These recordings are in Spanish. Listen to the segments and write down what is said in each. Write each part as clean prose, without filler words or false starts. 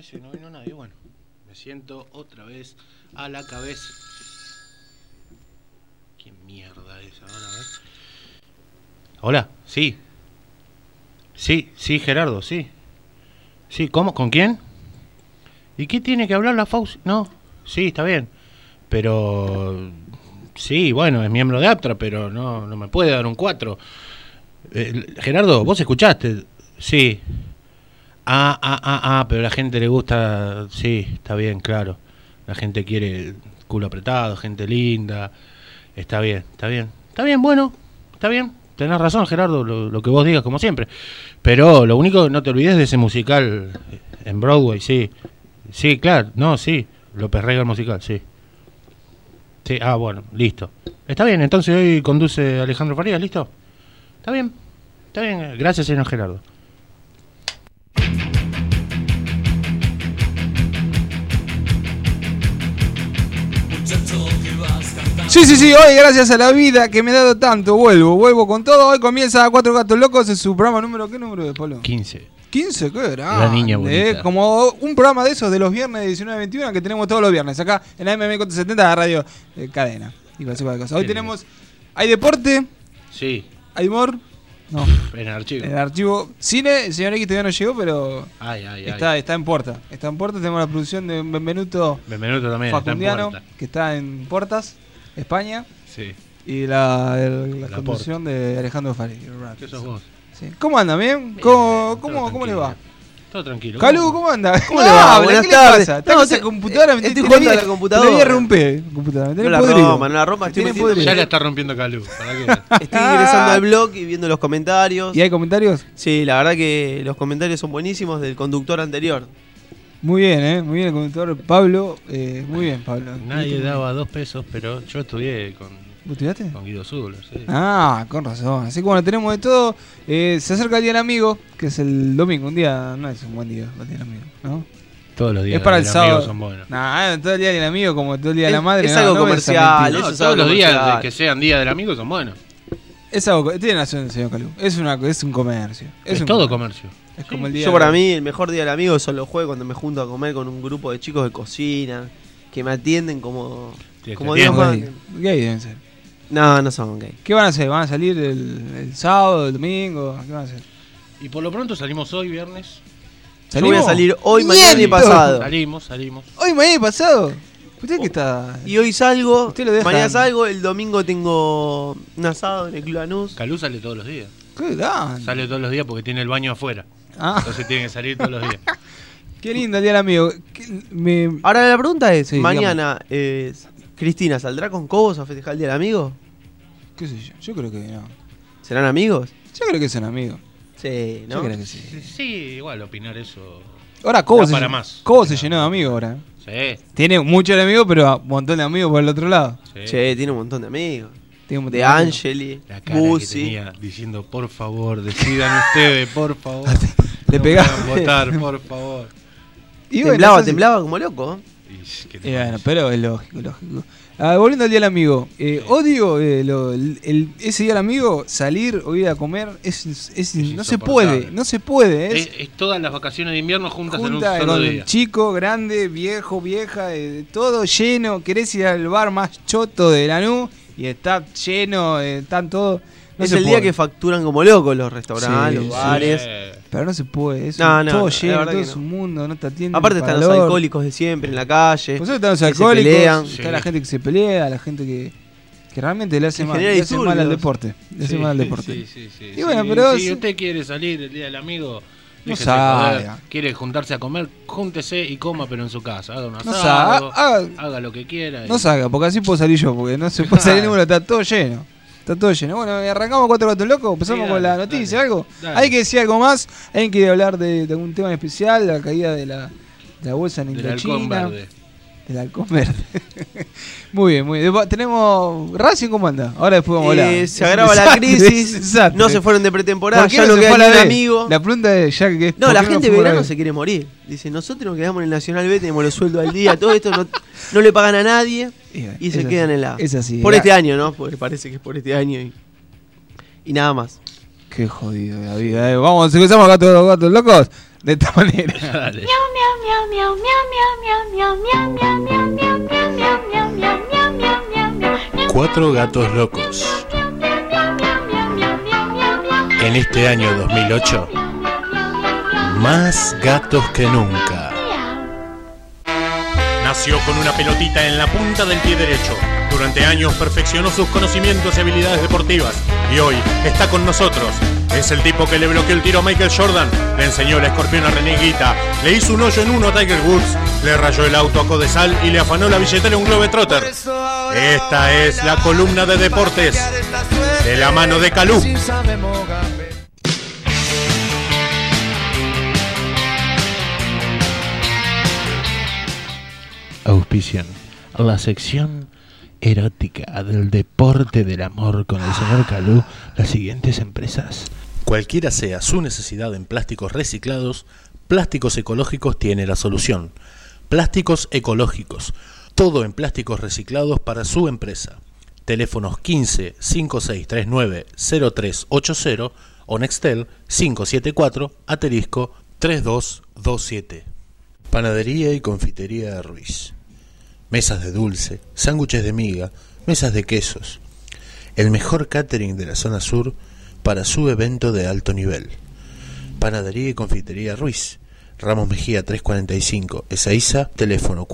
parece que no vino nadie. Bueno, me siento otra vez a la cabeza. ¿Qué mierda es ahora? A ver. Hola, sí. Sí, Gerardo, sí. Sí, ¿cómo? ¿Con quién? ¿Y qué tiene que hablar la Fauci? No, sí, está bien. Pero... Sí, bueno, es miembro de APTRA, pero no me puede dar un 4. Gerardo, ¿vos escuchaste? Sí. Pero a la gente le gusta... Sí, está bien, claro. La gente quiere culo apretado, gente linda. Está bien, bueno, está bien. Tenés razón, Gerardo, lo que vos digas, como siempre. Pero lo único, no te olvides de ese musical en Broadway, sí. Sí, claro, no, sí. López Rega el musical, sí. Sí, bueno, listo. Está bien, entonces hoy conduce Alejandro Farías, ¿listo? Está bien, gracias, señor Gerardo. Sí, hoy gracias a la vida que me ha dado tanto, vuelvo con todo. Hoy comienza Cuatro Gatos Locos en su programa número, ¿qué número es, Pablo? 15, qué grande. La niña bonita. Como un programa de esos de los viernes de 19-21 que tenemos todos los viernes acá en la MM470 de Radio Cadena. Y cualquier cosa. Hoy tenemos, hay deporte, sí, hay humor, no, en el archivo cine. El señor X todavía no llegó, pero está en Porta. Tenemos la producción de Benvenuto también Facundiano, está en Porta, que está en Portas, España. Sí. Y la conducción de Alejandro Farías. ¿Qué sos vos? Sí. ¿Cómo anda? ¿Bien? ¿Cómo le va? Todo tranquilo. Calu, ¿cómo anda? ¿Cómo le va? Buenas tardes. ¿Estás con esa computadora? Estoy jugando a la computadora. Te voy a romper la computadora. No la rompa. Ya la está rompiendo Calu. ¿Para qué? Estoy ingresando al blog y viendo los comentarios. ¿Y hay comentarios? Sí, la verdad que los comentarios son buenísimos del conductor anterior. Muy bien, muy bien el conductor Pablo. Muy bien, Pablo. Nadie daba 2 pesos, pero yo estudié con... ¿Vos estudiaste? Con Guido Zuller, sí. Con razón. Así que bueno, tenemos de todo. Se acerca el Día del Amigo, que es el domingo. Un día, no es un buen día el Día del Amigo, ¿no? Todos los días es para el sábado. Son buenos. Todo el Día del Amigo, como todo el Día de la Madre. Es algo comercial. Todos los días que sean Día del Amigo son buenos. Es algo, tiene razón el señor Calú. Es un comercio. Es todo comercio. Es como el día. Yo para mí el mejor Día del Amigo son los jueves cuando me junto a comer con un grupo de chicos de cocina que me atienden como Dios manda. Gay deben ser. No son gay. ¿Qué van a hacer? ¿Van a salir el sábado, el domingo? ¿Qué van a hacer? Y por lo pronto salimos hoy, viernes. Yo voy a salir hoy, mañana y pasado. Salimos. ¿Hoy, mañana y pasado? ¿Usted qué está? Y hoy salgo, ¿Usted lo deja? Mañana salgo, el domingo tengo un asado en el Club Lanús. Calú sale todos los días. ¿Qué dan? Sale todos los días porque tiene el baño afuera. Entonces tiene que salir todos los días. Qué lindo el Día del Amigo. Ahora la pregunta es, sí, mañana Cristina, ¿saldrá con Cobos a festejar el Día del Amigo? ¿Qué sé yo? Yo creo que no. ¿Serán amigos? Yo creo que son amigos. Sí, ¿no? Yo creo que sí. Sí, igual opinar eso. Ahora Cobos se llenó de amigos ahora. Sí. Tiene muchos amigos, pero un montón de amigos por el otro lado. Sí. Che, tiene un montón de amigos. De Angeli, la cara Busi. que tenía diciendo, por favor, decidan ustedes, por favor. Le pegaba. Votar, por favor. Y temblaba como loco. Bueno, pero es lógico. Volviendo al Día del Amigo, odio ese Día del Amigo, salir o ir a comer, no se puede. Es todas las vacaciones de invierno juntas en un con solo día. Chico, grande, viejo, vieja, todo lleno. Querés ir al bar más choto de Lanús y está lleno, están todos. Es el día que facturan como locos los restaurantes, los bares. Pero no se puede, todo lleno, todo es un mundo, no te atienden. Aparte están los alcohólicos de siempre en la calle. Por eso están los alcohólicos, está la gente que se pelea, la gente que realmente le hace mal al deporte. Sí. Y bueno, pero si usted quiere salir el Día del Amigo, no salga. Quiere juntarse a comer, júntese y coma, pero en su casa. Haga un asado, haga lo que quiera. No salga, porque así puedo salir yo, porque no se puede salir ninguno, está todo lleno. Bueno, arrancamos Cuatro Gatos Locos, empezamos con la noticia, algo. Dale. Hay que decir algo más, hay que hablar de algún tema en especial, la caída de la bolsa en Indochina. Del halcón verde. Muy bien. Tenemos Racing, ¿cómo anda? Ahora después vamos a hablar. Se agrava la crisis, no se fueron de pretemporada, ya no quedan un amigo. La pregunta es ya que... No, la gente de verano se quiere morir. Dice, nosotros nos quedamos en el Nacional B, tenemos los sueldos al día, todo esto no le pagan a nadie y se quedan en la... Es así. Por este año, ¿no? Porque parece que es por este año y nada más. Qué jodido la vida. Vamos, empezamos Gatos Locos. de esta manera. Dale. 4 gatos locos. En este año 2008, más gatos que nunca. Nació con una pelotita en la punta del pie derecho. Durante años perfeccionó sus conocimientos y habilidades deportivas. Y hoy está con nosotros. Es el tipo que le bloqueó el tiro a Michael Jordan, le enseñó la escorpión a René Higuita, le hizo un hoyo en uno a Tiger Woods, le rayó el auto a Codesal y le afanó la billetera a un Globetrotter. Esta es la columna de deportes de la mano de Calú. Auspician la sección erótica del deporte del amor con el señor Calú, las siguientes empresas. Cualquiera sea su necesidad en plásticos reciclados, Plásticos Ecológicos tiene la solución. Plásticos Ecológicos, todo en plásticos reciclados para su empresa. Teléfonos 15 5639 0380 o Nextel 574 *3227. Panadería y confitería Ruiz. Mesas de dulce, sándwiches de miga, mesas de quesos. El mejor catering de la zona sur para su evento de alto nivel. Panadería y confitería Ruiz. Ramos Mejía 345, Ezeiza, teléfono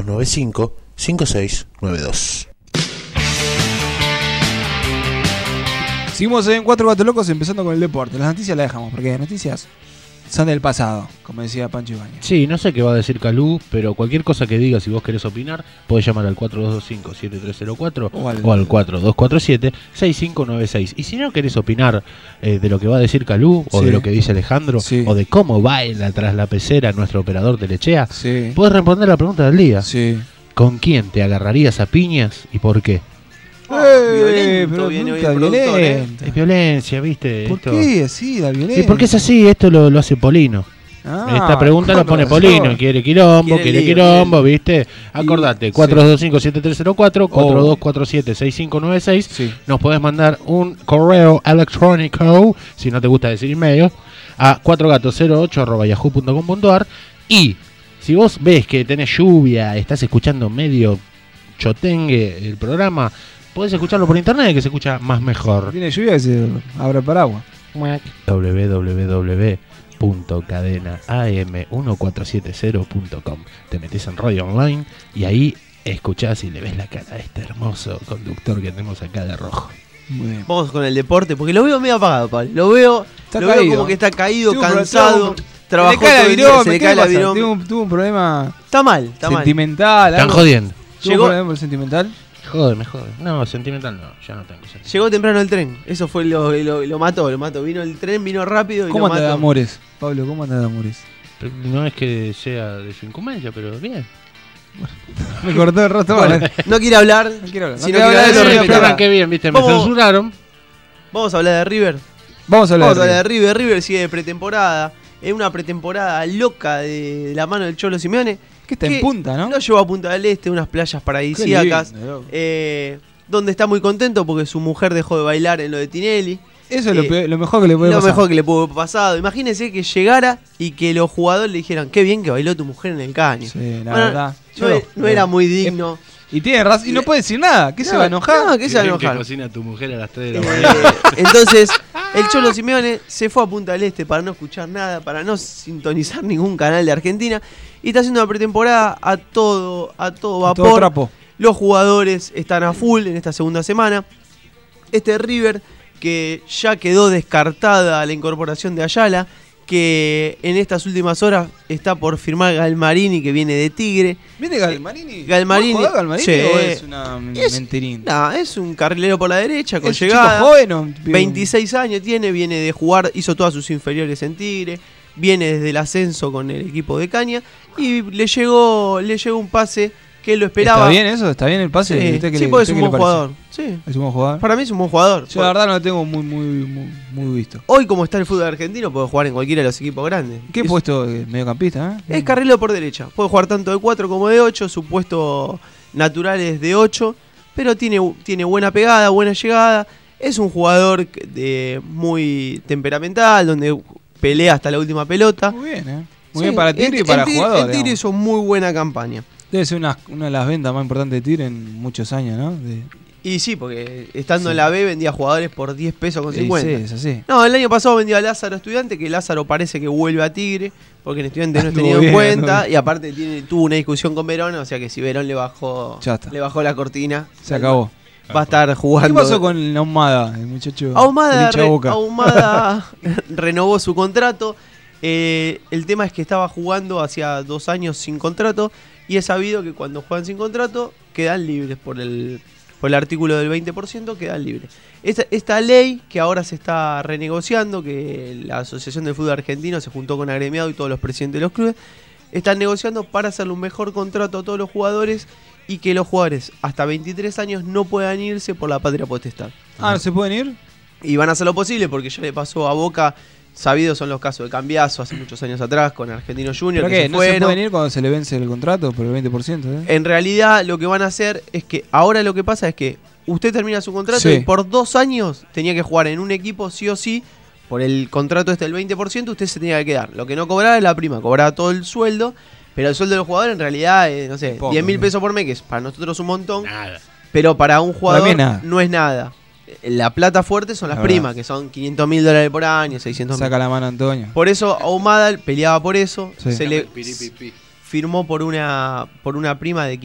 4295-5692. Seguimos en 4 Gatos Locos, empezando con el deporte. Las noticias las dejamos, porque las noticias son del pasado, como decía Pancho Ibáñez. Sí, no sé qué va a decir Calú, pero cualquier cosa que diga, si vos querés opinar, podés llamar al 4225-7304 o al 4247-6596. Y si no querés opinar de lo que va a decir Calú, o de lo que dice Alejandro, o de cómo baila tras la pecera nuestro operador de Lechea, podés responder la pregunta del día. ¿Con quién te agarrarías a piñas y por qué? Violento viene hoy el productor, Es violencia, ¿viste? ¿Por qué así, la violencia? Sí, porque es así, esto lo hace Polino. Esta pregunta la pone Polino, quiere quilombo, ¿viste? Acordate, 4225-7304, 4247-6596. Nos podés mandar un correo electrónico, si no te gusta decir email, a 4gatos08@yahoo.com.ar. Y si vos ves que tenés lluvia, estás escuchando medio chotengue el programa, podés escucharlo por internet, que se escucha más mejor. Tiene lluvia que se abre paraguas. www.cadenaam1470.com. Te metés en Radio Online y ahí escuchás y le ves la cara a este hermoso conductor que tenemos acá de rojo. Muy bien. Vamos con el deporte, porque lo veo medio apagado, Pablo. Lo veo como que está caído, cansado. Trabajó todo el día, se le cae la virón. Tuvo un problema. Está mal. Sentimental. Están jodiendo. ¿Tuvo un problema sentimental? Me jode. No, sentimental no, ya no tengo sentimental. Llegó temprano el tren, eso fue lo mató. Vino el tren, vino rápido y ¿Cómo lo mató. anda de amores? Pablo, ¿cómo anda de amores? No es que sea de su incumbencia, pero bien. Me cortó el rostro. No quiere hablar. No quiero hablar. Si no quiere hablar, eso qué bien, viste, me censuraron. Vamos a hablar de River. Vamos a hablar de River. River sigue de pretemporada. Es una pretemporada loca de la mano del Cholo Simeone. Que está en Punta, ¿no? Lo llevó a Punta del Este, unas playas paradisíacas. Donde está muy contento porque su mujer dejó de bailar en lo de Tinelli. Eso es lo mejor que le puede pasar. Lo mejor que le pudo haber pasado. Imagínense que llegara y que los jugadores le dijeran: qué bien que bailó tu mujer en el caño. Sí, la verdad. No era muy digno. Y tiene razón, y no puede decir nada. ¿Qué se va a enojar? No, ¿qué se va a enojar? Que cocina a tu mujer a las 3 de la mañana. Entonces, el Cholo Simeone se fue a Punta del Este para no escuchar nada, para no sintonizar ningún canal de Argentina. Y está haciendo una pretemporada a todo vapor. Todo trapo. Los jugadores están a full en esta segunda semana. Este River, que ya quedó descartada la incorporación de Ayala, que en estas últimas horas está por firmar Galmarini, que viene de Tigre. ¿Viene Galmarini? Galmarini. ¿No Galmarini Sí. o es una mentirín? No, es un carrilero por la derecha con ¿Es llegada. chico joven o 26 años tiene, viene de jugar, hizo todas sus inferiores en Tigre, viene desde el ascenso con el equipo de Caña y le llegó un pase que él lo esperaba. ¿Está bien eso? ¿Está bien el pase? Sí, porque es un buen jugador. Sí. ¿Es un buen jugador? Para mí es un buen jugador. Yo la verdad no lo tengo muy visto. Hoy, como está el fútbol argentino, puede jugar en cualquiera de los equipos grandes. ¿Qué puesto? ¿Mediocampista? Es carrilero por derecha. Puede jugar tanto de 4 como de 8. Su puesto natural es de 8. Pero tiene buena pegada, buena llegada. Es un jugador muy temperamental, donde pelea hasta la última pelota. Muy bien, Muy bien para Tigre y para jugadores. El Tigre hizo muy buena campaña. Debe ser una de las ventas más importantes de Tigre en muchos años, ¿no? Y sí, porque estando en la B vendía jugadores por 10 pesos con 50. Sí, es así. No, el año pasado vendía a Lázaro Estudiante, que Lázaro parece que vuelve a Tigre, porque en Estudiante no es tenido en cuenta, y aparte tuvo una discusión con Verón, o sea que si Verón le bajó la cortina, se acabó. Va a estar jugando. ¿Qué pasó con Ahumada, el muchacho? Ahumada renovó su contrato. El tema es que estaba jugando hacía 2 años sin contrato, y es sabido que cuando juegan sin contrato quedan libres por el artículo del 20%, quedan libres. Esta ley que ahora se está renegociando, que la Asociación del Fútbol Argentino se juntó con agremiado y todos los presidentes de los clubes, están negociando para hacerle un mejor contrato a todos los jugadores y que los jugadores hasta 23 años no puedan irse por la patria potestad. ¿No se pueden ir? Y van a hacer lo posible, porque ya le pasó a Boca. Sabidos son los casos de Cambiazo hace muchos años atrás con Argentino Junior. ¿Pero qué? ¿No se pueden ir cuando se le vence el contrato por el 20%? En realidad lo que van a hacer es que ahora lo que pasa es que usted termina su contrato y por 2 años tenía que jugar en un equipo sí o sí. Por el contrato del 20% usted se tenía que quedar. Lo que no cobraba es la prima, cobraba todo el sueldo. Pero el sueldo de los jugadores en realidad es, no sé, 10.000 pesos por mes, que es para nosotros un montón. Nada. Pero para un jugador no es nada. La plata fuerte son las primas, que son $500.000 por año, $600.000. Saca la mano Antonio. Por eso Ahumada peleaba por eso. Se le firmó por una prima de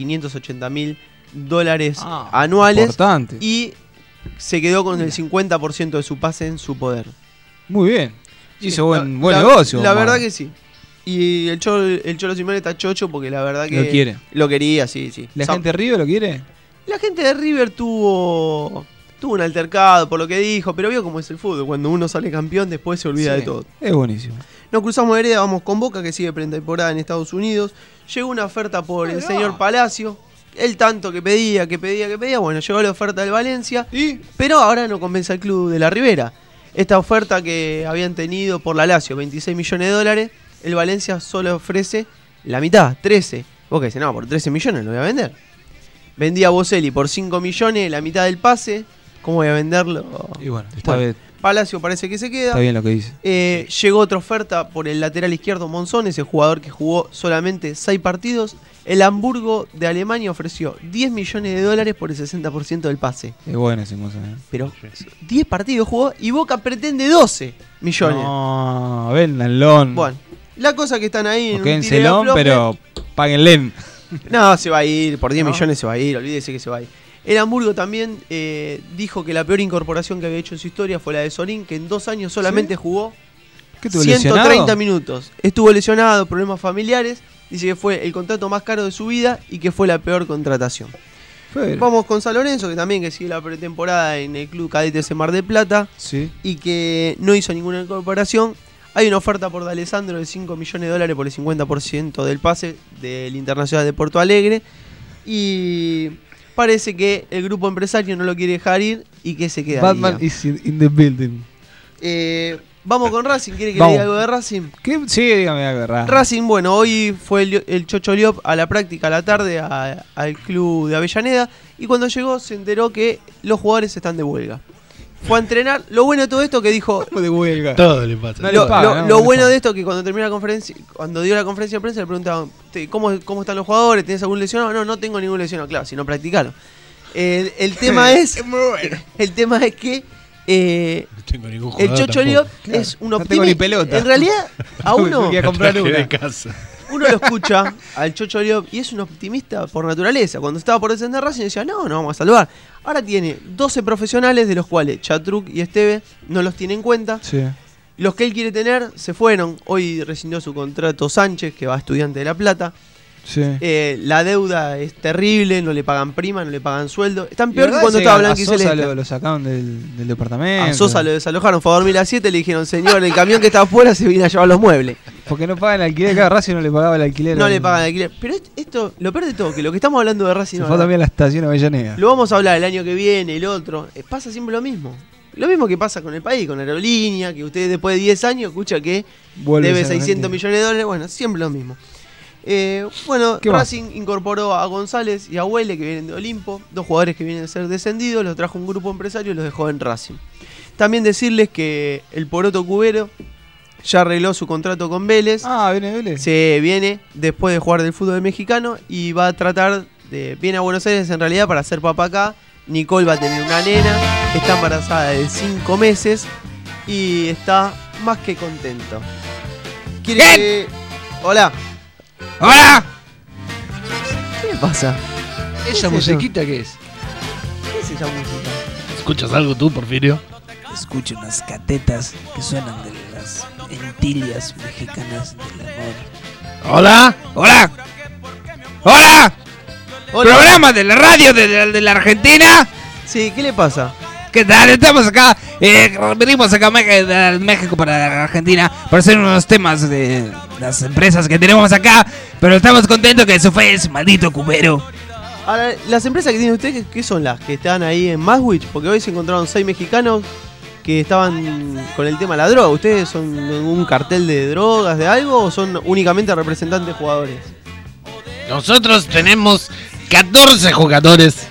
$580.000 anuales. Importante. Y se quedó con el 50% de su pase en su poder. Muy bien. Hizo buen negocio. La verdad que sí. Y el Cholo Simeone está chocho porque la verdad que lo quiere. Lo quería, sí. ¿La gente de River lo quiere? La gente de River tuvo un altercado por lo que dijo, pero vio cómo es el fútbol. Cuando uno sale campeón, después se olvida de todo. Es buenísimo. Nos cruzamos de vereda, vamos con Boca, que sigue pretemporada en Estados Unidos. Llegó una oferta por el señor Palacio. Él tanto que pedía. Bueno, llegó la oferta del Valencia. Pero ahora no convence al club de la Ribera. Esta oferta que habían tenido por la Lazio, $26 millones, el Valencia solo ofrece la mitad, 13. Vos que decís, no, por 13 millones lo voy a vender. Vendía a Boselli por 5 millones, la mitad del pase. ¿Cómo voy a venderlo? Y bueno, está bien. Palacio parece que se queda. Está bien lo que dice. Llegó otra oferta por el lateral izquierdo Monzón, ese jugador que jugó solamente 6 partidos. El Hamburgo de Alemania ofreció $10 millones por el 60% del pase. Es bueno ese Monzón. Pero 10 partidos jugó y Boca pretende 12 millones. No, véndanlo. Bueno, la cosa que están ahí en un Celón, pero páguenle. No, se va a ir, por 10 millones se va a ir, olvídese que se va a ir. El Hamburgo también dijo que la peor incorporación que había hecho en su historia fue la de Sorín, que en 2 años solamente jugó 130 minutos. Estuvo lesionado, problemas familiares, dice que fue el contrato más caro de su vida y que fue la peor contratación. Vamos con San Lorenzo, que también sigue la pretemporada en el Club Cadetes en Mar del Plata y que no hizo ninguna incorporación. Hay una oferta por D'Alessandro de $5 millones por el 50% del pase del Internacional de Porto Alegre y parece que el grupo empresario no lo quiere dejar ir y que se queda. Batman is in the building. Vamos con Racing. ¿Quiere que le diga algo de Racing? Sí, dígame algo de Racing. Racing, bueno, hoy fue el Chocho Liop a la práctica a la tarde al club de Avellaneda y cuando llegó se enteró que los jugadores están de huelga. Fue a entrenar. Lo bueno de todo esto que dijo. De huelga. Todo le pasa. Lo bueno de esto que cuando terminó la conferencia, cuando dio la conferencia de prensa le preguntaban ¿cómo están los jugadores? ¿Tenés algún lesionado? No tengo ningún lesionado, claro, si no practicaron. El tema es. El tema es que no tengo ningún el Chocho Liop es un optimista. En realidad, a uno. Voy a comprar una de casa. Uno lo escucha al Chocho Liop y es un optimista por naturaleza. Cuando estaba por descender Racing decía, no vamos a salvar. Ahora tiene 12 profesionales, de los cuales Chatruc y Esteve no los tiene en cuenta. Sí. Los que él quiere tener se fueron. Hoy rescindió su contrato Sánchez, que va a Estudiante de La Plata. Sí. La deuda es terrible, no le pagan prima, no le pagan sueldo. Están peor que cuando estaba Blanqui Celeste. A Sosa lo sacaron del departamento. A Sosa lo desalojaron, fue a dormir a las 7, le dijeron, señor, el camión que está afuera se viene a llevar los muebles. Porque no pagan el alquiler, cada Racing no le pagaba el alquiler. No le pagan el alquiler. Pero esto, lo peor de todo, que lo que estamos hablando de Racing se fue también a la estación Avellaneda. Lo vamos a hablar el año que viene, el otro. Pasa siempre lo mismo. Lo mismo que pasa con el país, con la aerolínea, que usted después de 10 años escucha que debe $600 millones. Bueno, siempre lo mismo. Racing incorporó a González y a Huele, que vienen de Olimpo, 2 jugadores que vienen a ser descendidos, los trajo un grupo empresario y los dejó en Racing. También decirles que el Poroto Cubero ya arregló su contrato con Vélez. Ah, ¿viene Vélez? Se viene después de jugar del fútbol mexicano y va a tratar de... Viene a Buenos Aires en realidad para ser papá acá. Nicole va a tener una nena, está embarazada de 5 meses y está más que contento. ¿Quiere que... Hola. ¡Hola! ¿Qué le pasa? ¿Esa musiquita qué es? ¿Qué es esa música? ¿Escuchas algo tú, Porfirio? Escucho unas catetas que suenan de las entillas mexicanas del amor. ¡Hola! ¡Hola! ¡Hola! Hola. ¿Programa de la radio de la Argentina? Sí, ¿qué le pasa? ¿Qué tal? Estamos acá, venimos acá de México para Argentina para hacer unos temas de las empresas que tenemos acá, pero estamos contentos que se fue ese maldito cubero. Ahora, las empresas que tiene usted, ¿qué son las que están ahí en Maswich? Porque hoy se encontraron 6 mexicanos que estaban con el tema de la droga. ¿Ustedes son un cartel de drogas, de algo, o son únicamente representantes de jugadores? Nosotros tenemos 14 jugadores,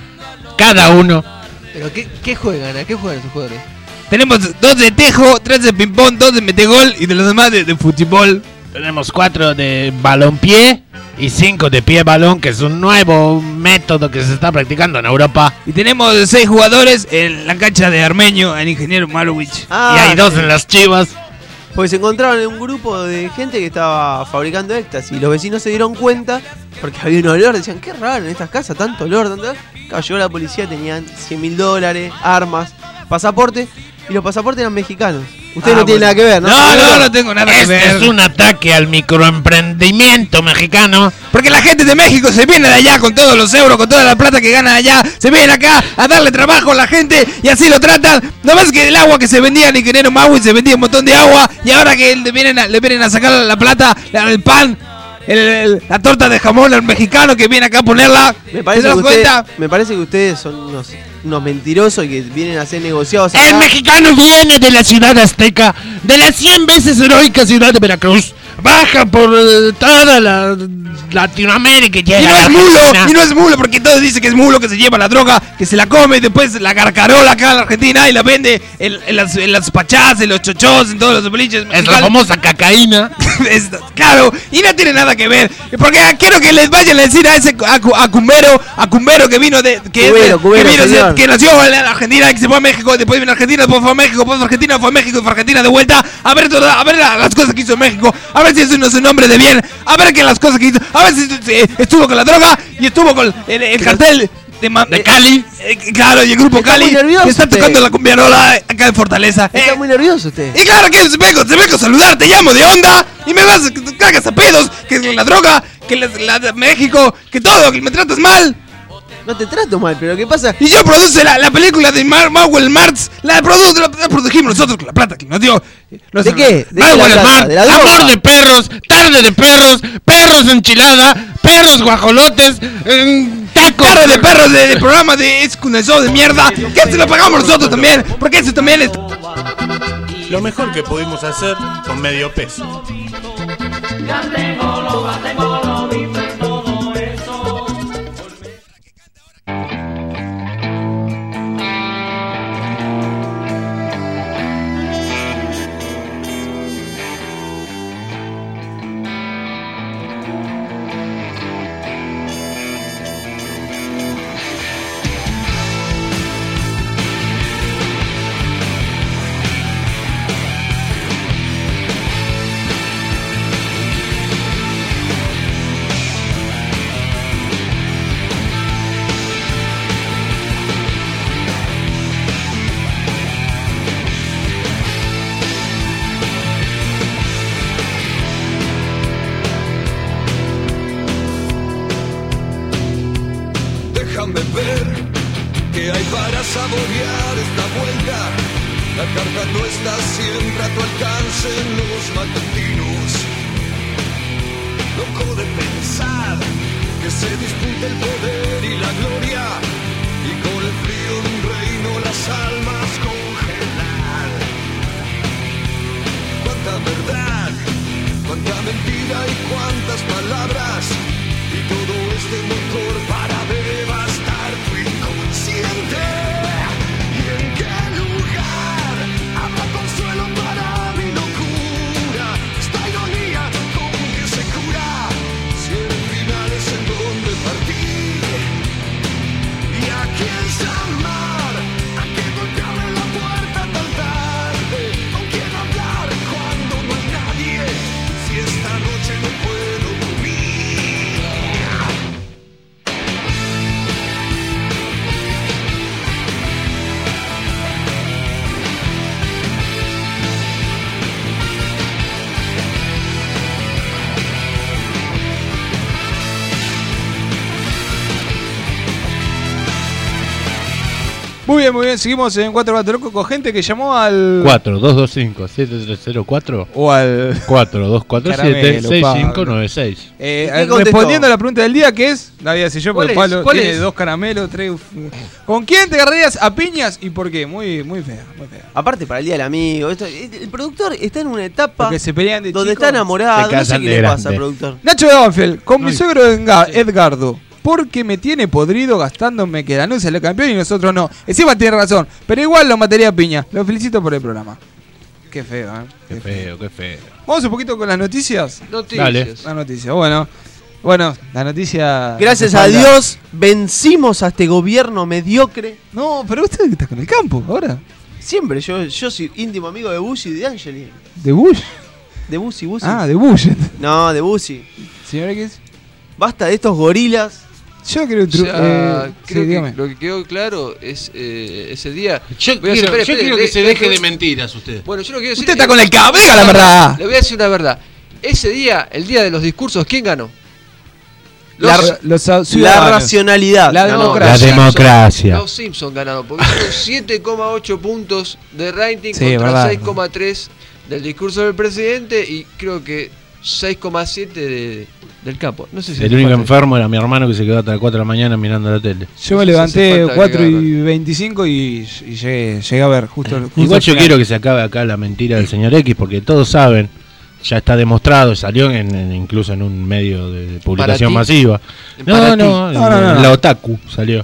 cada uno. ¿Pero qué juegan? ¿A qué juegan esos jugadores? Tenemos 2 de tejo, 3 de ping-pong, 2 de metegol y de los demás de fútbol. Tenemos 4 de balompié y 5 de pie balón, que es un nuevo método que se está practicando en Europa. Y tenemos 6 jugadores en la cancha de Armenio, el ingeniero Malowich. Y hay 2 en las Chivas. Pues se encontraron en un grupo de gente que estaba fabricando éxtasis y los vecinos se dieron cuenta porque había un olor. Decían, qué raro en estas casas, tanto olor. Cayó la policía, tenían $100.000, armas, pasaporte, y los pasaportes eran mexicanos. Usted no tiene nada que ver, ¿no? No tengo nada que ver. Este es un ataque al microemprendimiento mexicano. Porque la gente de México se viene de allá con todos los euros, con toda la plata que ganan allá. Se vienen acá a darle trabajo a la gente y así lo tratan. No ves que el agua que se vendía en Ingeniero Maui se vendía un montón de agua. Y ahora que le vienen a sacar la plata, el pan, la torta de jamón al mexicano que viene acá a ponerla. Me parece que ustedes son unos mentirosos y que vienen a hacer negociados acá. El mexicano viene de la ciudad azteca, de la 100 veces heroica ciudad de Veracruz. Baja por toda la Latinoamérica y llega y no es mulo, porque todos dicen que es mulo, que se lleva la droga, que se la come y después la carcarola acá en la Argentina y la vende en las pachás, en los chochos, en todos los boliches mexicanos. Es la famosa cacaína. Claro, y no tiene nada que ver, porque quiero que les vayan a decir a ese a Cumbero que vino que nació en la Argentina, que se fue a México, después vino a Argentina, después fue a México, después fue a Argentina, fue a México y fue a Argentina de vuelta, a ver las cosas que hizo en México, a ver si eso no es un hombre de bien, a ver que las cosas que hizo, a ver si estuvo con la droga y estuvo con el cartel de Cali, claro, y el grupo está Cali, que está tocando la cumbiarola acá en Fortaleza. Está muy nervioso usted. Y claro que vengo a saludar, te llamo de onda y me vas, que te cagas a pedos, que la droga, que la de México, que todo, que me tratas mal. No te trato mal, pero ¿qué pasa? Y yo produce la película de Marvel Marx, la produjimos nosotros con la plata que nos dio. ¿De qué? Marvel Marx, amor de perros, tarde de perros, perros enchilada, perros guajolotes, tacos. Tarde de perros de programa de show de mierda, que se lo pagamos nosotros también, porque eso también es... Lo mejor que pudimos hacer con medio peso. Déjame ver qué hay para saborear esta vuelta. La carga no está siempre a tu alcance en los matutinos. Loco de pensar que se disputa el poder y la gloria, y con el frío de un reino las almas congelar. Cuánta verdad, cuánta mentira y cuántas palabras, y todo este motor para devastar tu inconsciente. ¿Y en qué lugar habrá consuelo para mi locura? noche no puedo dormir. Muy bien, seguimos en 4 Gatos Locos con gente que llamó al... 4225-7304 O al... 4247-6596. Respondiendo a la pregunta del día, que es... La voy a decir yo, porque Pablo tiene 2 caramelos, 3... ¿Con quién te agarrarías a piñas y por qué? Muy fea, muy fea. Aparte, para el Día del Amigo, el productor está en una etapa Porque se pelean de donde chicos, está enamorado. se No sé casan qué de le grande. pasa, productor. Nacho de Banfield, con mi suegro Edgardo. Porque me tiene podrido gastándome que Lanús es el campeón y nosotros no. Encima tiene razón, pero igual lo mataría a piña. Lo felicito por el programa. Qué feo, Qué feo. Vamos un poquito con las noticias. Dale. La noticia, bueno, la noticia... Gracias a Dios, vencimos a este gobierno mediocre. No, pero usted está con el campo ahora. Siempre, yo soy íntimo amigo de Bush y de Angeli. ¿De Bush? De Bush. Ah, de Bush. No, de Bush. Señor X. Basta de estos gorilas. Yo creo, creo que dígame. lo que quedó claro es ese día. Yo Voy a quiero, hacer- que se deje de mentiras usted. Bueno, yo lo quiero decir. Usted está con el campo, diga la verdad. Le voy a decir una verdad. Ese día, el día de los discursos, ¿quién ganó? La La racionalidad. La ganó. democracia. La democracia. Los Simpsons ganaron, porque fueron 7,8 puntos de rating Sí, contra verdad. 6,3 del discurso del presidente y creo que 6,7 del campo. No sé si El hace único falta. enfermo era mi hermano que se quedó hasta las 4 de la mañana mirando la tele. Yo me No sé si levanté hace falta 4:25 y llegué a ver justo Igual al yo final. quiero que se acabe acá la mentira del señor X, porque todos saben, ya está demostrado, salió incluso en un medio de publicación Para ti. masiva. Para ti. No. En la Otaku salió.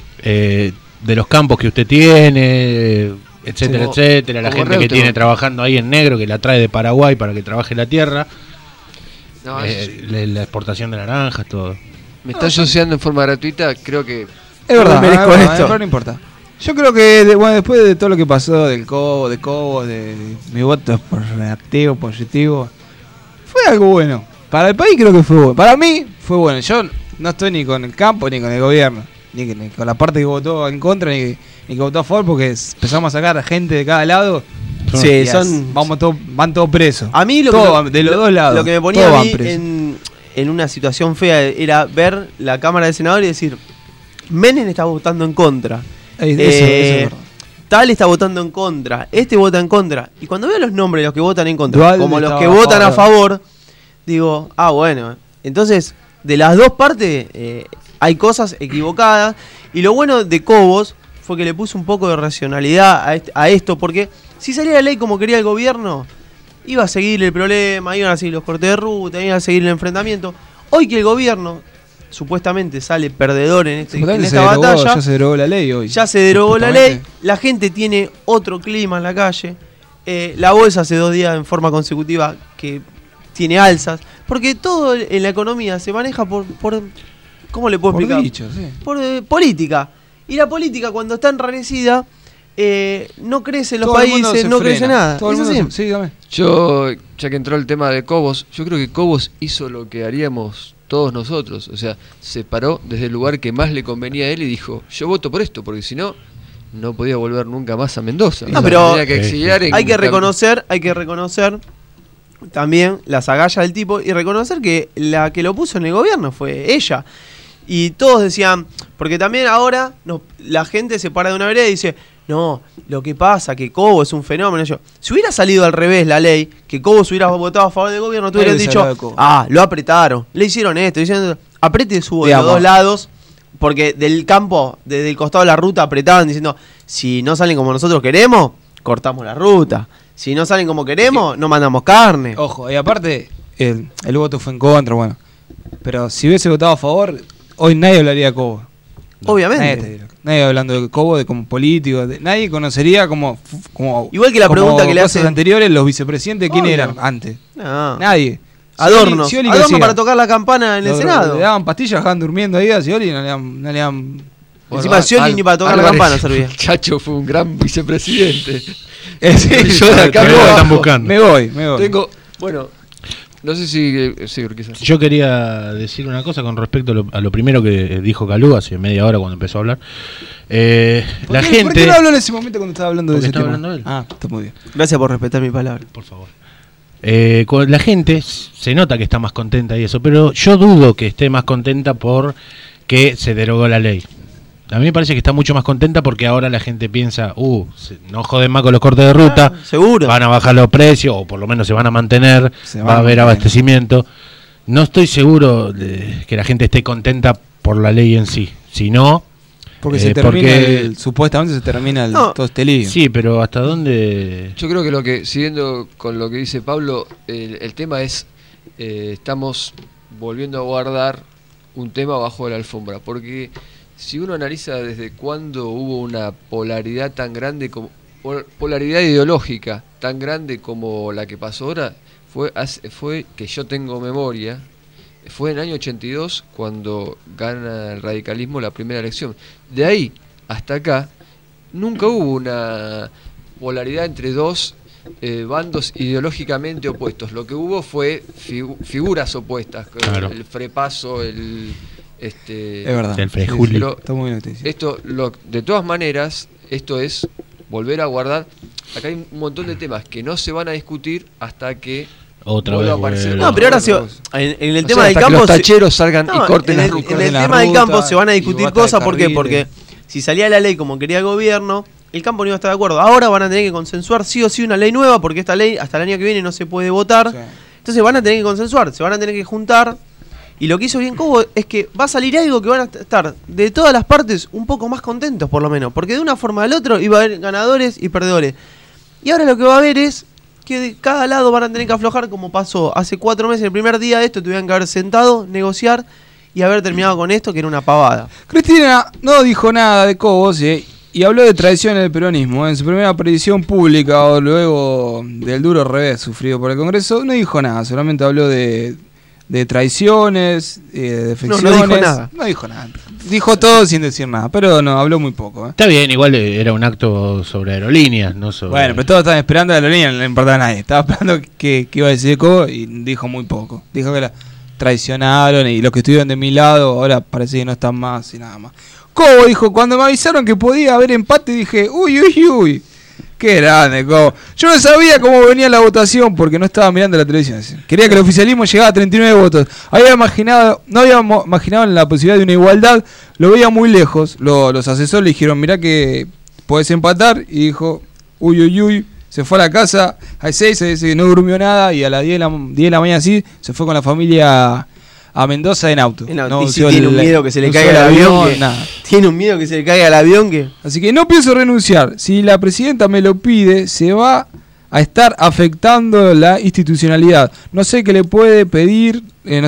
De los campos que usted tiene, etcétera, Como- etcétera. La como gente que Reutemann. tiene trabajando ahí en negro, que la trae de Paraguay para que trabaje la tierra. No, eso sí. La exportación de naranjas, todo. Me está asociando en forma gratuita, creo que Es verdad, No me merezco es verdad, esto. pero no importa. Yo creo que después de todo lo que pasó del Cobo, de mi voto es por reactivo, positivo, fue algo bueno. Para el país creo que fue bueno. Para mí fue bueno. Yo no estoy ni con el campo ni con el gobierno, ni con la parte que votó en contra ni que votó a favor, porque empezamos a sacar a gente de cada lado. Sí, Y van todos presos. A mí de los dos lados. Lo que me ponía todos a van mí presos. en una situación fea era ver la Cámara de Senadores y decir, Menem está votando en contra. Eso es verdad. Tal está votando en contra, este vota en contra. Y cuando veo los nombres de los que votan en contra, Duhalde como los estaba que a votan a favor. favor, digo, bueno. Entonces, de las dos partes hay cosas equivocadas. Y lo bueno de Cobos fue que le puso un poco de racionalidad a esto, porque si salía la ley como quería el gobierno, iba a seguir el problema, iban a seguir los cortes de ruta, iba a seguir el enfrentamiento. Hoy que el gobierno supuestamente sale perdedor en esta batalla, ya se derogó la ley hoy. ya se derogó la ley, Supuestamente. la gente tiene otro clima en la calle, la bolsa hace 2 días en forma consecutiva que tiene alzas, porque todo en la economía se maneja por ¿cómo le puedo Por explicar? dicho, sí. Por política. Y la política cuando está enrarecida no crece en los Todo el mundo países, se no frena. crece nada. Todo el Es mundo así. sí, dígame. yo, ya que entró el tema de Cobos, yo creo que Cobos hizo lo que haríamos todos nosotros. O sea, se paró desde el lugar que más le convenía a él y dijo, yo voto por esto, porque si no, no podía volver nunca más a Mendoza. No, pero tenía que exiliar en hay que cam- reconocer también las agallas del tipo y reconocer que la que lo puso en el gobierno fue ella. Y todos decían, porque también ahora la gente se para de una vereda y dice, no, lo que pasa que Cobos es un fenómeno. Si hubiera salido al revés la ley, que Cobos hubiera votado a favor del gobierno, te hubieran Nadie se dicho, hablaba de Cobos. lo apretaron, le hicieron esto, apriete subo de Digamos. los dos lados. Porque del campo, desde el costado de la ruta, apretaban diciendo, si no salen como nosotros queremos, cortamos la ruta. Si no salen como queremos, no mandamos carne. Ojo, y aparte, el voto fue en contra, bueno. Pero si hubiese votado a favor, hoy nadie hablaría de Cobo. Obviamente. Nadie hablando de Cobo como político. Nadie conocería como Igual que la como pregunta que le cosas hacen. anteriores, los vicepresidentes, ¿quién Obvio. eran antes? No. Nadie. Adornos. Scioli Adornos hacía. para tocar la campana en el Senado. Le daban pastillas, dejaban durmiendo ahí a Scioli y no le daban Encima Scioli ni para tocar la Álvarez, campana servía. Chacho fue un gran vicepresidente. Sí, Yo de acá Pero me lo bajo. están buscando. Me voy. Tengo, bueno, No sé si... sí, quizás. Yo quería decir una cosa con respecto a lo primero que dijo Calú hace media hora cuando empezó a hablar. La gente... ¿Por qué no habló en ese momento cuando estaba hablando de ese tema? Hablando él. Ah, está muy bien. Gracias por respetar mi palabra. Por favor. Con la gente se nota que está más contenta y eso, pero yo dudo que esté más contenta porque se derogó la ley. A mí me parece que está mucho más contenta porque ahora la gente piensa, no joden más con los cortes de ruta, seguro. Van a bajar los precios o por lo menos se van a mantener, va a haber abastecimiento. No estoy seguro de que la gente esté contenta por la ley en sí, sino porque se termina supuestamente se termina todo este lío. Sí, pero ¿hasta dónde? Yo creo que siguiendo con lo que dice Pablo, el tema es estamos volviendo a guardar un tema bajo la alfombra, porque si uno analiza desde cuándo hubo una polaridad tan grande, como polaridad ideológica tan grande como la que pasó ahora, fue que yo tengo memoria, fue en el año 82 cuando gana el radicalismo la primera elección. De ahí hasta acá nunca hubo una polaridad entre dos bandos ideológicamente opuestos. Lo que hubo fue figuras opuestas, claro. El Frepaso, es verdad. El Frejuli. Está muy bien esto, de todas maneras, esto es volver a guardar. Acá hay un montón de temas que no se van a discutir hasta que otra vez aparecer. No, pero ahora en el tema del campo, que los tacheros salgan y corten las rutas. En el tema del campo se van a discutir cosas. ¿Por qué? Porque si salía la ley como quería el gobierno, el campo no iba a estar de acuerdo. Ahora van a tener que consensuar sí o sí una ley nueva, porque esta ley hasta el año que viene no se puede votar. Sí. Entonces van a tener que consensuar, se van a tener que juntar. Y lo que hizo bien Cobo es que va a salir algo que van a estar de todas las partes un poco más contentos, por lo menos. Porque de una forma o del otro iba a haber ganadores y perdedores. Y ahora lo que va a haber es que de cada lado van a tener que aflojar, como pasó hace 4 meses. El primer día de esto tuvieron que haber sentado, negociar y haber terminado con esto, que era una pavada. Cristina no dijo nada de Cobos y habló de traición en el peronismo. En su primera aparición pública o luego del duro revés sufrido por el Congreso, no dijo nada, solamente habló de traiciones, de defecciones. No dijo nada. No dijo nada. Dijo todo sin decir nada, pero no, habló muy poco. Está bien, igual era un acto sobre aerolíneas, no sobre... Bueno, pero todos estaban esperando a la aerolínea, no le importaba a nadie. Estaba esperando que iba a decir Cobo y dijo muy poco. Dijo que la traicionaron y los que estuvieron de mi lado ahora parece que no están más y nada más. Cobo dijo, cuando me avisaron que podía haber empate, dije, uy. Qué grande, Cobo. Yo no sabía cómo venía la votación porque no estaba mirando la televisión. Quería que el oficialismo llegara a 39 votos. No había imaginado en la posibilidad de una igualdad. Lo veía muy lejos. Los asesores le dijeron, mirá que podés empatar. Y dijo, uy. Se fue a la casa a las 6, no durmió nada. Y a las 10 de la mañana sí, se fue con la familia a Mendoza en auto. No, si tiene un miedo que se le caiga el avión. Tiene un miedo que se le caiga el avión. Así que no pienso renunciar. Si la presidenta me lo pide, se va a estar afectando la institucionalidad. No sé qué le puede pedir,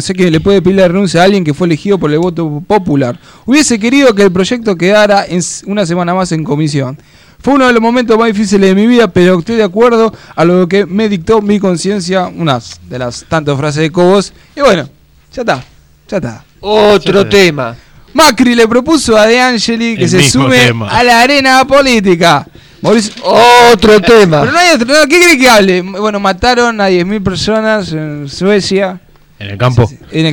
la renuncia a alguien que fue elegido por el voto popular. Hubiese querido que el proyecto quedara una semana más en comisión. Fue uno de los momentos más difíciles de mi vida, pero estoy de acuerdo a lo que me dictó mi conciencia, una de las tantas frases de Cobos. Y bueno, ya está. Otro tema. Macri le propuso a De Angeli que se sume a la arena política. Mauricio, otro tema. Pero no hay otro. ¿Qué cree que hable? Bueno, mataron a 10.000 personas en Suecia. En el campo.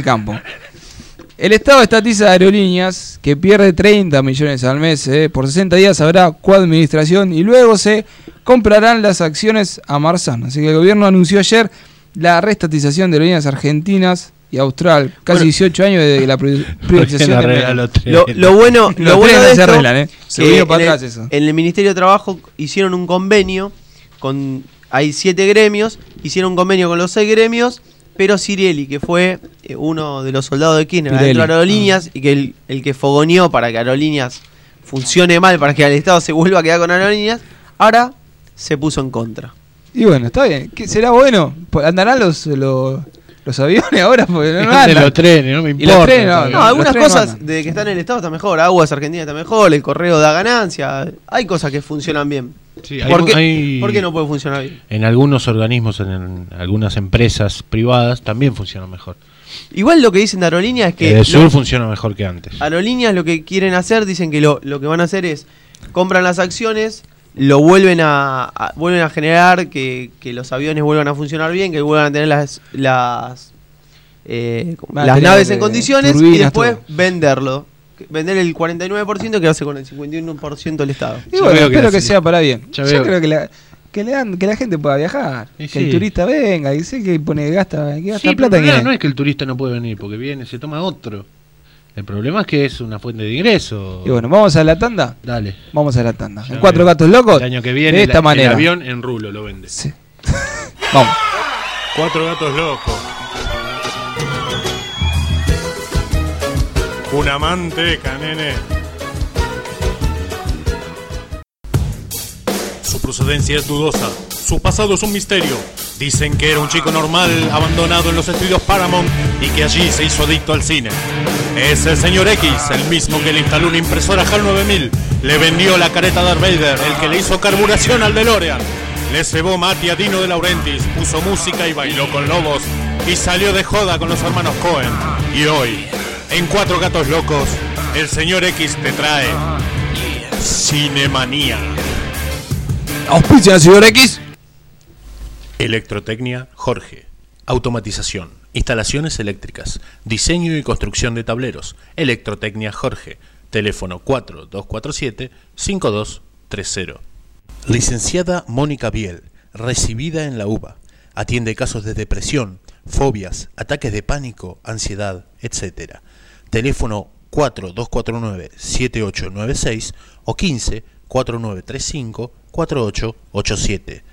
El Estado estatiza aerolíneas que pierde 30 millones al mes. Por 60 días habrá coadministración y luego se comprarán las acciones a Marzán. Así que el gobierno anunció ayer la reestatización de aerolíneas argentinas y Austral, casi 18 años de la privatización. Lo bueno de esto, arreglan, se vino para atrás eso. En el Ministerio de Trabajo hicieron un convenio hay 7 gremios, hicieron un convenio con los 6 gremios, pero Sirieli, que fue uno de los soldados de Kirchner dentro de Aerolíneas y que el que fogoneó para que Aerolíneas funcione mal, para que el Estado se vuelva a quedar con Aerolíneas, ahora se puso en contra. Y bueno, está bien. ¿Será bueno? ¿Andarán los aviones ahora? Porque no andan. Los trenes, no me importa. Los trenes, no, algunas cosas de que están en el Estado está mejor. Aguas Argentina está mejor, el correo da ganancia. Hay cosas que funcionan bien. Sí, ¿Por qué no puede funcionar bien? En algunos organismos, en algunas empresas privadas, también funciona mejor. Igual lo que dicen de Aerolíneas es que... El sur funciona mejor que antes. Aerolíneas lo que quieren hacer, dicen que lo que van a hacer es compran las acciones lo vuelven a generar, que los aviones vuelvan a funcionar bien, que vuelvan a tener las naves en condiciones, turbinas, y después todo. vender el 49%, que hace con el 51% el Estado. Y bueno, veo que espero que así. sea para bien. Ya Yo veo. creo que la gente pueda viajar, Y que sí. el turista venga, y sé que gasta Sí, pero el plata problema que no es que el turista no puede venir, porque viene, se toma otro. El problema es que es una fuente de ingreso. Y bueno, vamos a la tanda. Dale. Vamos a la tanda. Ya En Cuatro veo. Gatos Locos. El año que viene de esta manera. el avión en rulo lo vende. Sí. Vamos. 4 gatos locos. Una manteca, nene. Su procedencia es dudosa. Su pasado es un misterio. Dicen que era un chico normal abandonado en los estudios Paramount y que allí se hizo adicto al cine. Es el señor X, el mismo que le instaló una impresora HAL 9000, le vendió la careta a Darth Vader, el que le hizo carburación al DeLorean, le cebó mate a Dino de Laurentiis, puso música y bailó con lobos y salió de joda con los hermanos Cohen. Y hoy, en Cuatro Gatos Locos, el señor X te trae Cinemanía. Auspicia, señor X. Electrotecnia Jorge. Automatización, instalaciones eléctricas, diseño y construcción de tableros. Electrotecnia Jorge. Teléfono 4247-5230. Licenciada Mónica Biel, recibida en la UBA. Atiende casos de depresión, fobias, ataques de pánico, ansiedad, etc. Teléfono 4249-7896 o 15-4935-4887.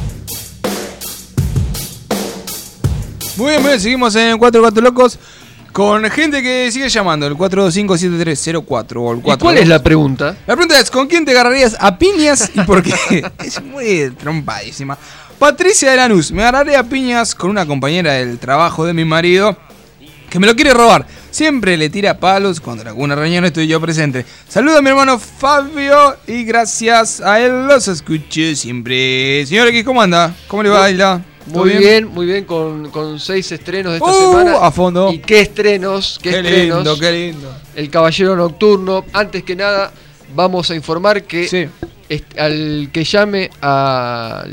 Muy bien, seguimos en Cuatro Gatos Locos con gente que sigue llamando, el 425-7304 o el 4. ¿Y cuál es la pregunta? La pregunta es, ¿con quién te agarrarías a piñas y por qué? Es muy trompadísima. Patricia de Lanús, me agarraré a piñas con una compañera del trabajo de mi marido que me lo quiere robar. Siempre le tira palos cuando en alguna reunión estoy yo presente. Saludo a mi hermano Fabio y gracias a él los escucho siempre. Señor X, ¿cómo anda? ¿Cómo le va, Aila? ¿Todo Muy bien, con 6 estrenos de esta Uh, semana. a fondo. ¿Y qué estrenos? Qué estrenos? lindo, qué lindo. El Caballero Nocturno. Antes que nada, vamos a informar que Sí. al que llame al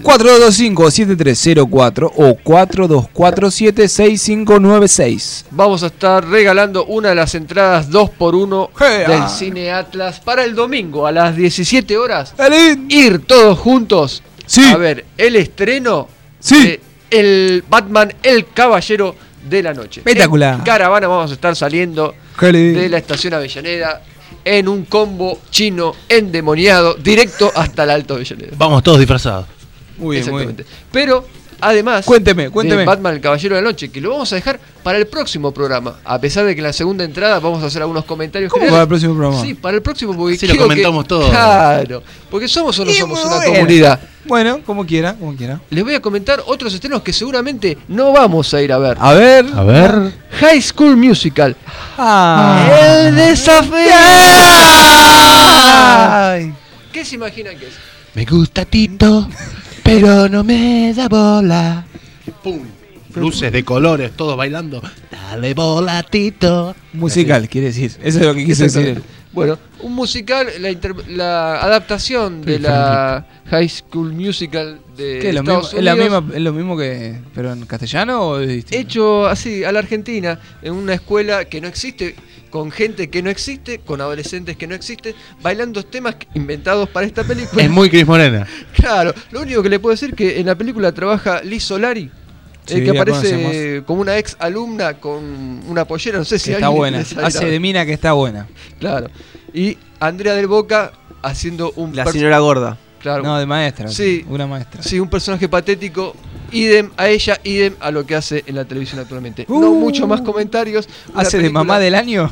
4225-7304 o 4247-6596. vamos a estar regalando una de las entradas 2x1 ¡Jea! del Cine Atlas para el domingo a las 17 horas. ¡Qué Ir todos juntos Sí. a ver el estreno Sí. de el Batman, el Caballero de la Noche. Espectacular. En caravana vamos a estar saliendo Qué lindo. de la estación Avellaneda en un combo chino endemoniado directo hasta el Alto Avellaneda. Vamos todos disfrazados. Muy bien, muy bien. Exactamente. Pero además Cuénteme. de Batman, el Caballero de la Noche, que lo vamos a dejar para el próximo programa, a pesar de que en la segunda entrada vamos a hacer algunos comentarios ¿Cómo generales. para el próximo programa? Sí, para el próximo, porque Así lo quiero comentamos que, todo. Claro, porque somos o no Y somos una bueno. comunidad. Bueno, como quiera. Les voy a comentar otros estrenos que seguramente no vamos a ir a ver. A ver. A ver. High School Musical. Ah. El desafío. Ay. ¿Qué se imaginan que es? Me gusta Tito, pero no me da bola. ¡Pum! Luces de colores, todos bailando. Dale bola, Tito. Musical, quiere decir. Eso es lo que quiso decir él. Bueno, un musical, la adaptación de la High School Musical de ¿Qué? Estados ¿Es Unidos. lo mismo que. pero en castellano o es distinto? Hecho así, a la Argentina, en una escuela que no existe, con gente que no existe, con adolescentes que no existen, bailando temas inventados para esta película. Es muy Cris Morena. Claro, lo único que le puedo decir es que en la película trabaja Liz Solari, Sí, que la aparece conocemos. como una ex alumna con una pollera, no sé si Está alguien buena. les sabe Hace la- de mina que está buena. Claro. Y Andrea del Boca haciendo un La señora gorda. claro, No, de maestra. Sí. Una maestra. sí, un personaje patético, idem a ella, idem a lo que hace en la televisión actualmente. No mucho más comentarios. Una ¿Hace de película- mamá del año?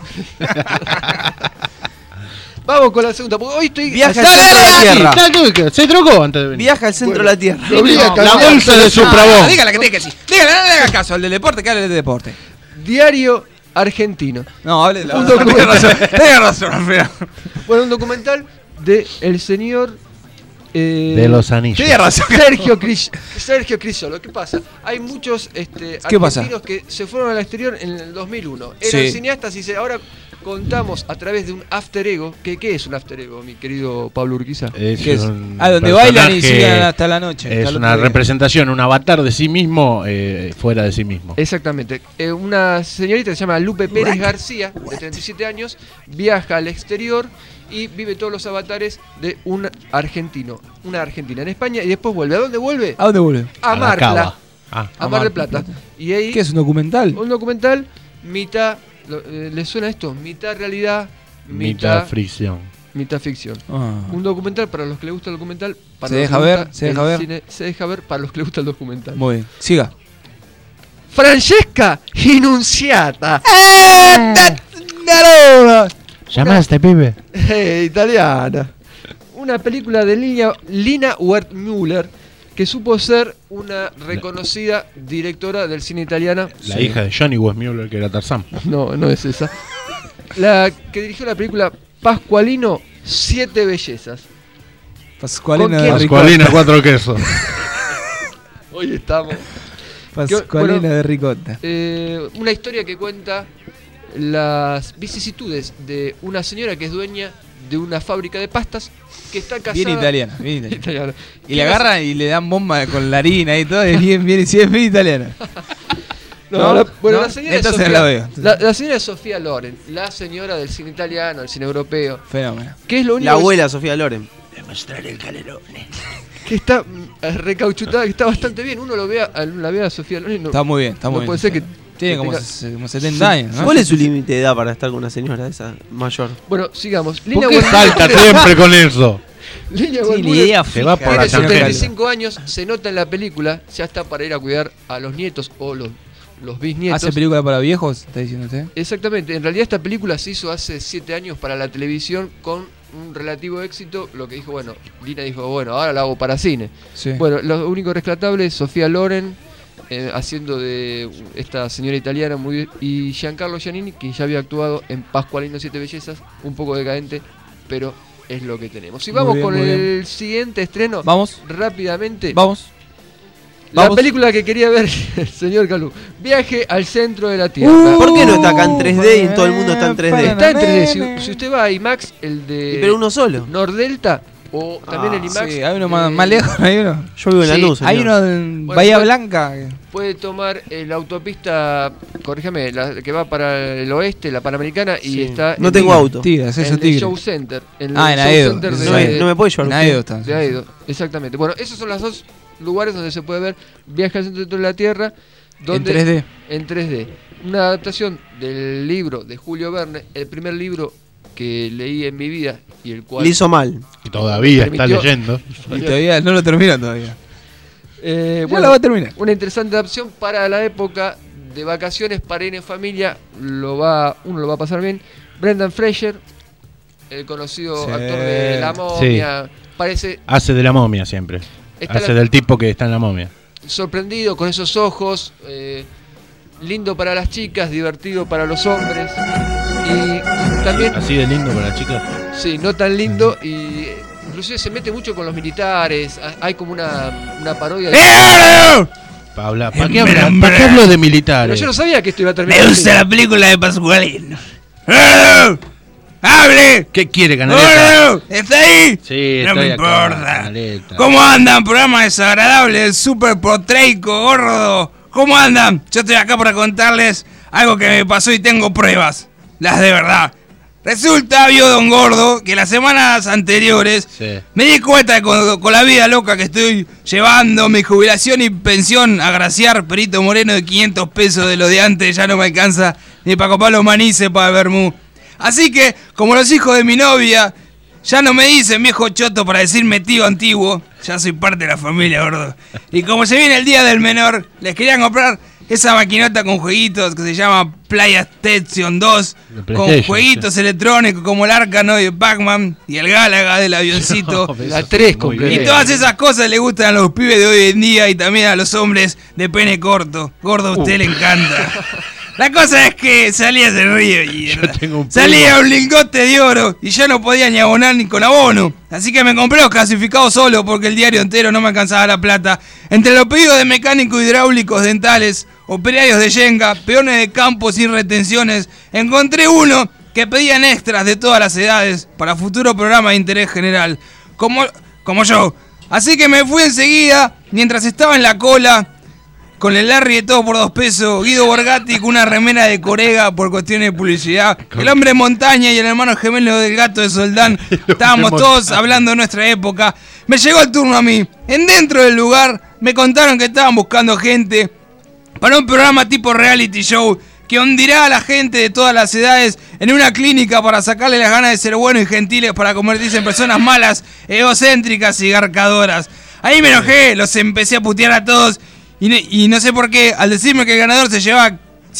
Vamos con la segunda, porque hoy estoy Viaja Dale, al centro de la dale, Tierra. Se trocó antes de venir. Viaja al centro Bueno. de la Tierra. Lo obliga a La cambiar. bolsa de Supravón. Dígale que tiene que decir. Dígale, no le hagas caso al del deporte, que hable del deporte. Diario Argentino. No, hable de la Un Tiene documento. razón, tiene razón, Alfredo. Bueno, un documental de el señor De los anillos. Tiene razón. Sergio Crisolo. ¿Qué pasa? Hay muchos ¿Qué pasa? argentinos que se fueron al exterior en el 2001. Eran Sí. cineastas y ahora contamos a través de un after ego. ¿Qué es un after ego, mi querido Pablo Urquiza? Donde bailan y sigan hasta la noche. Es una representación, un avatar de sí mismo fuera de sí mismo. Exactamente. Una señorita que se llama Lupe Pérez García, de 37 años, viaja al exterior y vive todos los avatares de un argentino, una argentina en España, y después vuelve. ¿A dónde vuelve? ¿A dónde vuelve? A Mar Plata. A Mar del Plata. Y ahí, ¿qué es un documental? Un documental, mitad, ¿les suena esto? Mitad realidad, mitad ficción. Mitad ficción. Un documental para los que les gusta el documental. Para ¿Se deja ver? ¿Se deja ver? Cine, se deja ver para los que les gusta el documental. Muy bien. Siga. Francesca Innunziata. ¿Llamaste, pibe? Italiana. Una película de Lina Wertmüller, que supo ser una reconocida directora del cine italiano. La hija de Johnny Weissmuller, que era Tarzán. No es esa. La que dirigió la película Pascualino, 7 bellezas. Pascualina 4 quesos. Hoy estamos. Pascualina de ricota. Una historia que cuenta las vicisitudes de una señora que es dueña de una fábrica de pastas, que está casada. Bien italiana. Y le agarran y le dan bomba con la harina y todo, y bien italiana. La señora es Sofía, la señora es Sofía Loren, la señora del cine italiano, del cine europeo. Fenómeno. Que es lo único la abuela Sofía Loren. Demostrar el calerone. Que está recauchutada, que está bastante bien. Uno la ve a Sofía Loren. Está muy bien, está muy bien. Puede ser que tiene como 70 años, ¿no? ¿Cuál es su límite de edad para estar con una señora esa mayor? Bueno, sigamos. ¿Por qué salta siempre con eso? Línea se va por la tiene tangente. 35 años, se nota en la película, ya está para ir a cuidar a los nietos o los bisnietos. ¿Hace película para viejos? ¿Está diciendo usted? Exactamente. En realidad esta película se hizo hace 7 años para la televisión con un relativo éxito. Lo que dijo, Lina dijo, ahora la hago para cine. Sí. Bueno, lo único rescatable es Sofía Loren, haciendo de esta señora italiana y Giancarlo Giannini, que ya había actuado en Pascualino 7 bellezas, un poco decadente, pero es lo que tenemos. Y vamos con el siguiente estreno. Vamos. Rápidamente. Vamos. La película que quería ver el señor Calú. Viaje al centro de la Tierra. ¿Por qué no está acá en 3D y en todo el mundo está en 3D? Está en 3D. Si usted va a IMAX, el de... Pero uno solo. Nordelta, o también el IMAX. Sí, hay uno más lejos, hay uno. Yo vivo en la luz. Hay uno en Bahía Blanca. Puede tomar la autopista, corríjame, la que va para el oeste, la Panamericana, y está... No tengo auto. Tigres, en el Show Center. En Aedo. No me puede llevar. En Aedo está. De Aedo, exactamente. Bueno, esos son los dos lugares donde se puede ver Viaje al centro de la Tierra. Donde, en 3D. En 3D. Una adaptación del libro de Julio Verne, el primer libro que leí en mi vida y el cual... Le hizo mal. Y todavía está leyendo. Y todavía no lo termina todavía. Bueno, la va a terminar. Una interesante adaptación para la época de vacaciones para ir en familia. Uno lo va a pasar bien. Brendan Fraser, el conocido actor de La Momia. Hace de la momia siempre. Hace del tipo que está en la momia. Sorprendido con esos ojos. Lindo para las chicas, divertido para los hombres. Y también... Así de lindo para las chicas. Sí, no tan lindo. Y inclusive se mete mucho con los militares. Hay como una parodia de... ¿Para qué hablo de militares? Pero yo no sabía que esto iba a terminar. Me gusta la película de Pascualino. ¡Hable! ¿Qué quiere, Canaleta? ¿Está ahí? Sí, no me acá, importa. Canaleta. ¿Cómo andan? Programa desagradable, súper proteico, gordo. ¿Cómo andan? Yo estoy acá para contarles algo que me pasó y tengo pruebas. Las de verdad. Resulta, vio don Gordo, que las semanas anteriores me di cuenta de con la vida loca que estoy llevando, mi jubilación y pensión a graciar Perito Moreno de 500 pesos de lo de antes, ya no me alcanza ni para comprar los manices para Bermú. Así que, como los hijos de mi novia ya no me dicen viejo choto para decirme tío antiguo, ya soy parte de la familia, Gordo. Y como se viene el día del menor, les quería comprar esa maquinota con jueguitos que se llama PlayStation 2, con jueguitos electrónicos como el Arcano de Pac-Man y el Gálaga del avioncito. La 3 completa. Y todas esas cosas le gustan a los pibes de hoy en día y también a los hombres de pene corto. Gordo, a usted le encanta. La cosa es que salía ese río y salía un lingote de oro y yo no podía ni abonar ni con abono. Así que me compré los clasificados solo porque el diario entero no me alcanzaba la plata. Entre los pedidos de mecánicos hidráulicos dentales, operarios de yenga, peones de campo sin retenciones, encontré uno que pedían extras de todas las edades para futuro programa de interés general, como yo. Así que me fui enseguida, mientras estaba en la cola, con el Larry de todo por 2 pesos, Guido Borgatti con una remera de Corega por cuestiones de publicidad, el hombre montaña y el hermano gemelo del gato de Soldán. Estábamos todos hablando de nuestra época. Me llegó el turno a mí. En dentro del lugar me contaron que estaban buscando gente para un programa tipo reality show que hundirá a la gente de todas las edades en una clínica para sacarle las ganas de ser buenos y gentiles para convertirse en personas malas, egocéntricas y garcadoras. Ahí me enojé, los empecé a putear a todos y no sé por qué, al decirme que el ganador se llevaba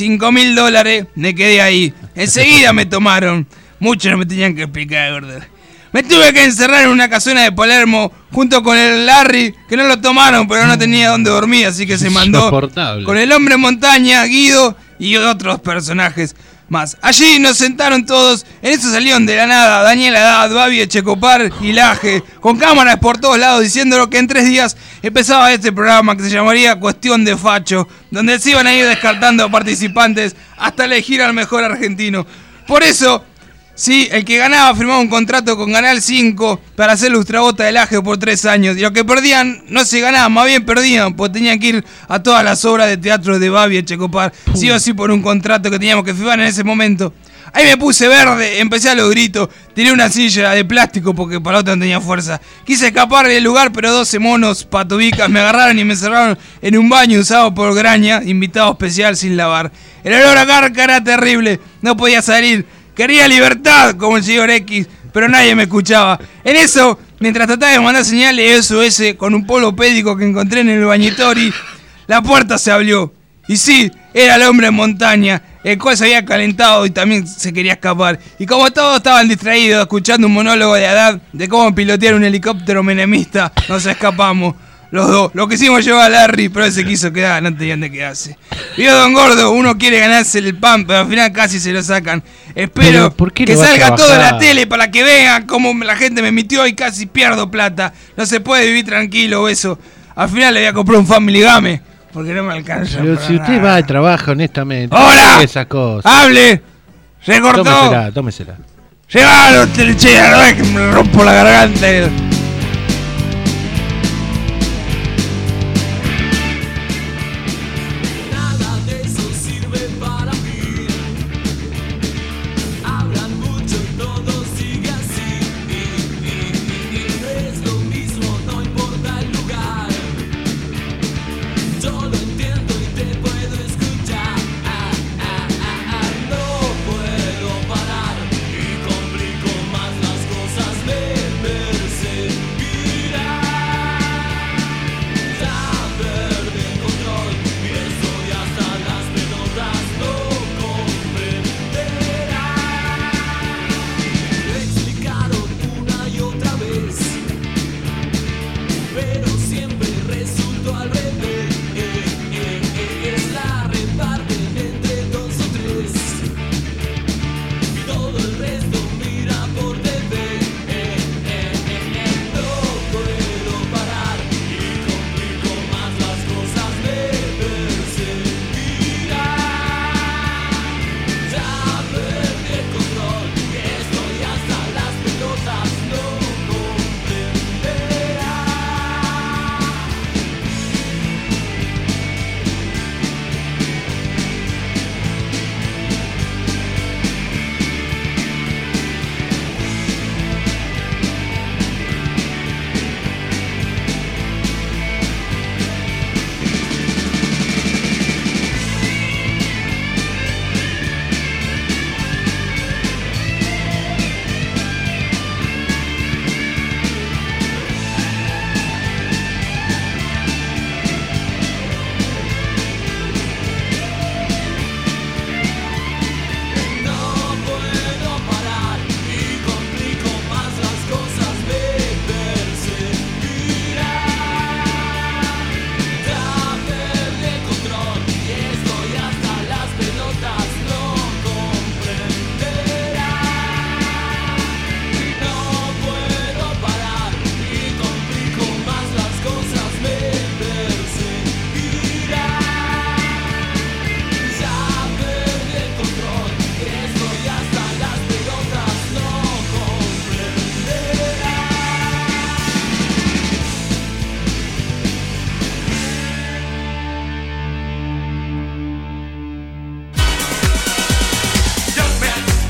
$5.000, me quedé ahí. Enseguida me tomaron. Muchos no me tenían que explicar, gordo. Me tuve que encerrar en una casona de Palermo junto con el Larry, que no lo tomaron, pero no tenía dónde dormir, así que se mandó con el hombre montaña, Guido y otros personajes más. Allí nos sentaron todos, en eso salieron de la nada Daniel Haddad, Babi Echecopar y Laje, con cámaras por todos lados, diciéndolo que en 3 días empezaba este programa que se llamaría Cuestión de Facho, donde se iban a ir descartando participantes hasta elegir al mejor argentino. Por eso, sí, el que ganaba firmaba un contrato con Canal 5 para hacer lustrabota de Laje por 3 años. Y los que perdían no se ganaban, más bien perdían, porque tenían que ir a todas las obras de teatro de Babi Echecopar, sí o sí por un contrato que teníamos que firmar en ese momento. Ahí me puse verde, empecé a los gritos, tiré una silla de plástico porque para otra no tenía fuerza. Quise escapar del lugar, pero 12 monos patubicas me agarraron y me encerraron en un baño usado por Graña, invitado especial sin lavar. El olor a garca era terrible, no podía salir. Quería libertad, como el señor X, pero nadie me escuchaba. En eso, mientras trataba de mandar señales SOS con un polo pédico que encontré en el bañitori, la puerta se abrió. Y sí, era el hombre en montaña, el cual se había calentado y también se quería escapar. Y como todos estaban distraídos escuchando un monólogo de Haddad de cómo pilotear un helicóptero menemista, nos escapamos. Los dos. Lo quisimos llevar a Larry, pero él se quiso quedar, no tenía dónde quedarse. Vio Don Gordo, uno quiere ganarse el pan, pero al final casi se lo sacan. Espero que salga todo en la tele para que vean cómo la gente me emitió y casi pierdo plata. No se puede vivir tranquilo, eso. Al final le voy a comprar un Family Game, porque no me alcanza. Pero si usted va al trabajo, honestamente. ¡Hola! Esas cosas. ¡Hable! ¡Se cortó! Tómesela. ¡Llévalo, telechea! No es que me rompo la garganta. Más las cosas me persiguen.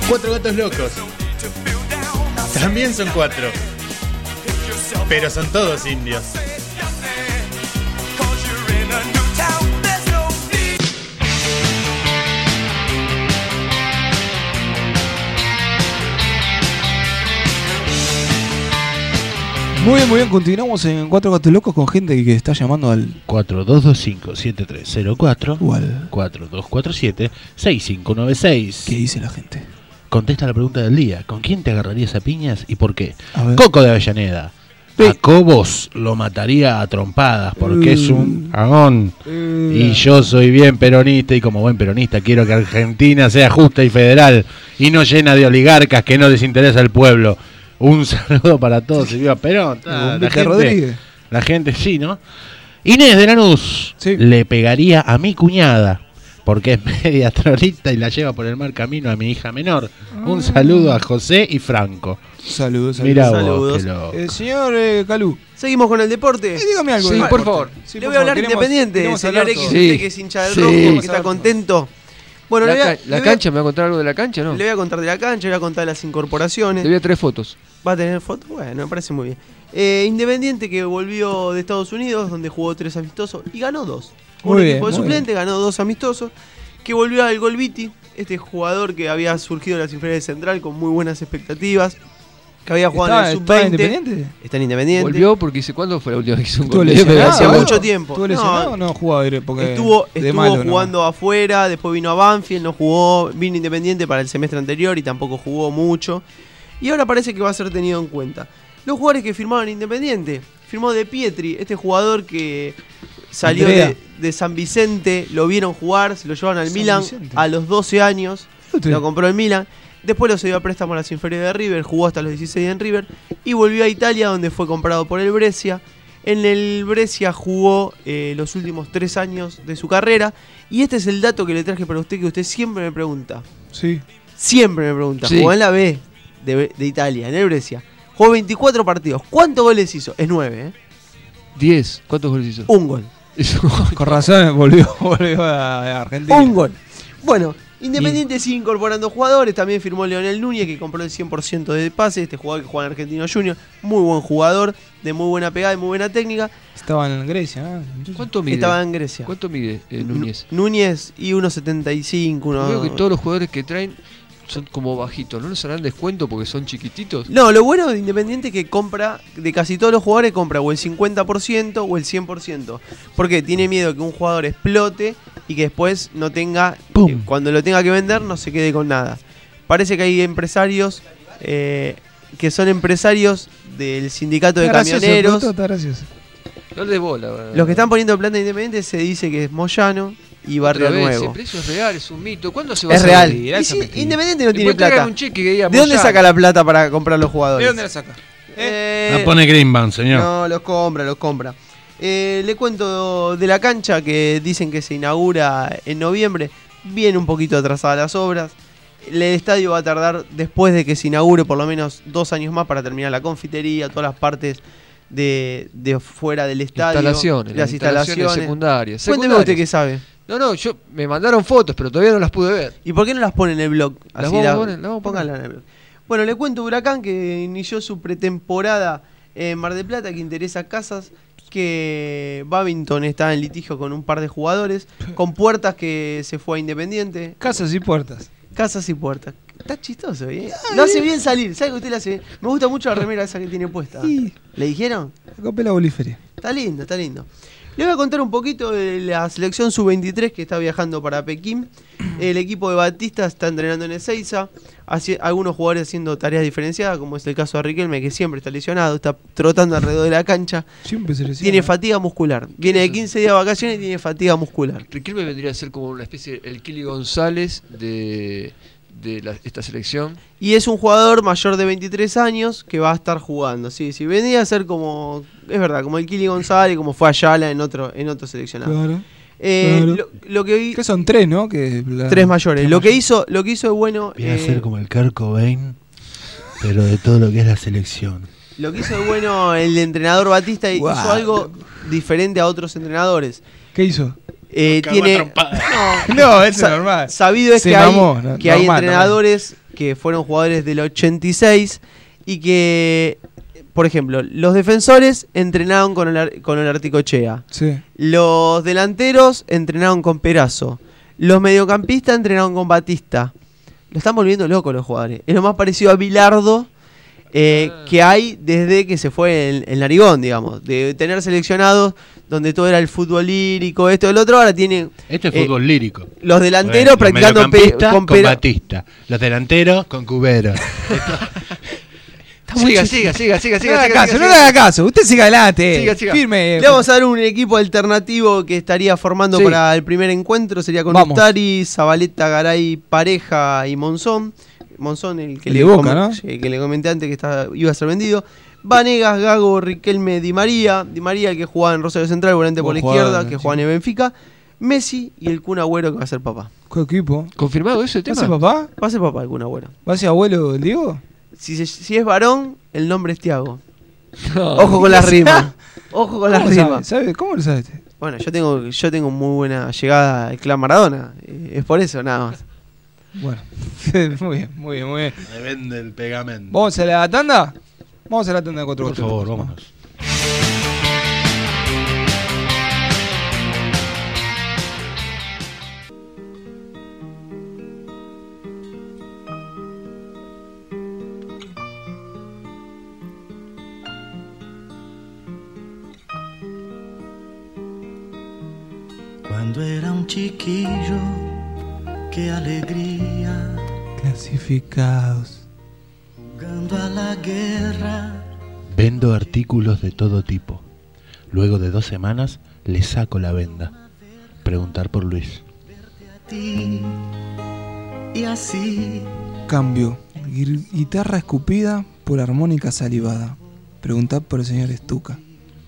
4 gatos locos. También son 4. Pero son todos indios. Muy bien, continuamos en 4 Gatos Locos con gente que está llamando al 4225-7304 o al 4247-6596. ¿Qué dice la gente? Contesta la pregunta del día. ¿Con quién te agarrarías a piñas y por qué? A ver. Coco de Avellaneda. A Cobos lo mataría a trompadas porque es un agón. Y yo soy bien peronista y como buen peronista quiero que Argentina sea justa y federal y no llena de oligarcas que no les interesa el pueblo. Un saludo para todos y viva Perón. La gente sí, ¿no? Inés de Lanús le pegaría a mi cuñada porque es media trolita y la lleva por el mal camino a mi hija menor. Un saludo a José y Franco. Saludos. Mirá Saludos. vos, señor Calú. Seguimos con el deporte. Dígame algo. Sí, por favor. Sí, Le voy a hablar de Independiente, señor X, usted que es hincha del rojo, que está contento. Bueno, la cancha, ¿me va a contar algo de la cancha, no? Le voy a contar de la cancha, le voy a contar de las incorporaciones. Le voy a traer fotos. ¿Va a tener fotos? Bueno, me parece muy bien. Independiente que volvió de Estados Unidos, donde jugó 3 amistosos y ganó 2. Un equipo de suplente, ganó 2 amistosos. Que volvió al Golviti, este jugador que había surgido de las inferiores de Central con muy buenas expectativas. Que había jugado en el Sub-20. Está en Independiente. Volvió porque ¿cuándo fue la última vez que hizo un gol? Hace mucho tiempo. ¿Estuvo lesionado o no jugó? Estuvo jugando afuera, después vino a Banfield, no jugó, vino Independiente para el semestre anterior y tampoco jugó mucho. Y ahora parece que va a ser tenido en cuenta. Los jugadores que firmaron Independiente, firmó De Pietri, este jugador que salió de San Vicente, lo vieron jugar, se lo llevaron al Milan a los 12 años, lo compró el Milan. Después lo cedió a préstamo a las inferiores de River, jugó hasta los 16 en River y volvió a Italia donde fue comprado por el Brescia. En el Brescia jugó los últimos 3 años de su carrera y este es el dato que le traje para usted que usted siempre me pregunta. Sí. Siempre me pregunta. Jugó en la B de Italia, en el Brescia. Jugó 24 partidos. ¿Cuántos goles hizo? Es 9, 10. ¿Cuántos goles hizo? Un gol. Con razón volvió a Argentina. Un gol. Bueno, Independiente sigue incorporando jugadores. También firmó Leonel Núñez, que compró el 100% de pase. Este jugador que juega en Argentino Junior. Muy buen jugador, de muy buena pegada y muy buena técnica. Estaba en Grecia, ¿no? ¿Cuánto mide? Estaba en Grecia. ¿Cuánto mide Núñez? Núñez y 1.75. Creo que todos los jugadores que traen son como bajitos. ¿No les harán descuento porque son chiquititos? No, lo bueno de Independiente es que compra, de casi todos los jugadores, compra o el 50% o el 100%. Porque tiene miedo que un jugador explote y que después no tenga, cuando lo tenga que vender, no se quede con nada. Parece que hay empresarios que son empresarios del sindicato de camioneros. No le dé bola. Los que están poniendo plata Independiente se dice que es Moyano y Barrio Nuevo. El precio es real, es un mito. ¿Cuándo se va es a real. salir? Y si Independiente no tiene plata. Un cheque que diga ¿De dónde saca la plata para comprar los jugadores? ¿De dónde la saca? La pone Greenbank, señor. No, los compra. Le cuento de la cancha que dicen que se inaugura en noviembre. Viene un poquito atrasada las obras. El estadio va a tardar, después de que se inaugure, por lo menos 2 años más para terminar la confitería, todas las partes de fuera del estadio. Las instalaciones secundarias. Cuénteme usted qué sabe. No, yo me mandaron fotos, pero todavía no las pude ver. ¿Y por qué no las pone en el blog? Las Así vamos a poner. pónganla en el blog. Bueno, le cuento Huracán que inició su pretemporada en Mar del Plata, que interesa a Casas, que Babington está en litigio con un par de jugadores, con Puertas que se fue a Independiente. Casas y Puertas. Está chistoso, ¿eh? Lo hace bien salir, ¿sabe que usted lo hace bien? Me gusta mucho la remera esa que tiene puesta. ¿Le dijeron? Copé la boliferia. Está lindo. Le voy a contar un poquito de la selección sub-23 que está viajando para Pekín. El equipo de Batista está entrenando en Ezeiza. Algunos jugadores haciendo tareas diferenciadas, como es el caso de Riquelme, que siempre está lesionado, está trotando alrededor de la cancha. Siempre se lesiona. Tiene fatiga muscular. Viene de 15 días de vacaciones y tiene fatiga muscular. Riquelme vendría a ser como una especie de el Kili González de esta selección. Y es un jugador mayor de 23 años que va a estar jugando. Sí, vendría a ser como, es verdad, como el Kili González, como fue Ayala en otro seleccionado. Claro. Lo que que son 3, ¿no? 3 mayores. Lo que hizo de bueno. Viene a ser como el Kurt Cobain, pero de todo lo que es la selección. Lo que hizo de bueno el entrenador Batista hizo algo diferente a otros entrenadores. ¿Qué hizo? Tiene no, eso es normal. Sabido es que hay entrenadores que fueron jugadores del 86 y que, por ejemplo, los defensores entrenaron con el Articochea. Sí. Los delanteros entrenaron con Perazo. Los mediocampistas entrenaron con Batista. Lo están volviendo locos los jugadores. Es lo más parecido a Bilardo que hay desde que se fue el Narigón, digamos. De tener seleccionados donde todo era el fútbol lírico, esto y el otro. Ahora tiene... Este es fútbol lírico. Los delanteros practicando con Batista. Los delanteros con Cubero. Siga. No le haga caso, usted siga adelante. Siga. Firme. Le vamos a dar un equipo alternativo que estaría formando para el primer encuentro. Sería con Ustari, Zabaleta, Garay, Pareja y Monzón. Monzón, el que le comenté antes que iba a ser vendido. Vanegas, Gago, Riquelme, Di María. Di María, el que jugaba en Rosario Central, volante por la izquierda, que jugaba en Benfica. Messi y el Kun Agüero, que va a ser papá. ¿Qué equipo? ¿Confirmado ese tema? ¿Va a ser papá? Va a ser papá el Kun Agüero. ¿Va a ser abuelo el Diego? Si es varón, el nombre es Thiago. Ojo con las rimas. Ojo con las rimas. ¿Cómo lo sabes? Bueno, yo tengo muy buena llegada al clan Maradona. Es por eso, nada más. Bueno, muy bien. Me vende el pegamento. ¿Vamos a la tanda? Vamos a la tanda de 4 Por favor, vámonos. Cuando era un chiquillo, qué alegría. Clasificados. Jugando a la guerra. Vendo artículos de todo tipo. Luego de 2 semanas le saco la venda. Preguntar por Luis. A ti, y así. Cambio. Guitarra escupida por armónica salivada. Preguntar por el señor Estuca.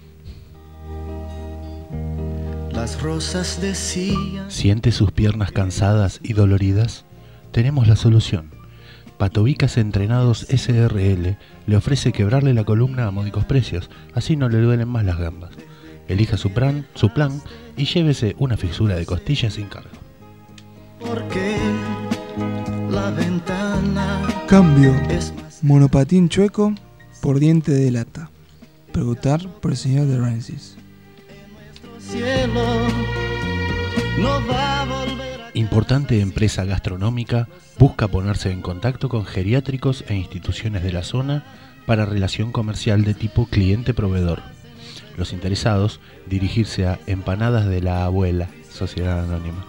Las rosas decían. ¿Siente sus piernas cansadas y doloridas? Tenemos la solución. Patovicas Entrenados SRL le ofrece quebrarle la columna a módicos precios, así no le duelen más las gambas. Elija su plan y llévese una fisura de costilla sin cargo. Porque la ventana. Cambio. Monopatín chueco por diente de lata. Preguntar por el señor de Rensis. Cielo no va a volver a... Importante empresa gastronómica busca ponerse en contacto con geriátricos e instituciones de la zona para relación comercial de tipo cliente-proveedor. Los interesados dirigirse a Empanadas de la Abuela, Sociedad Anónima.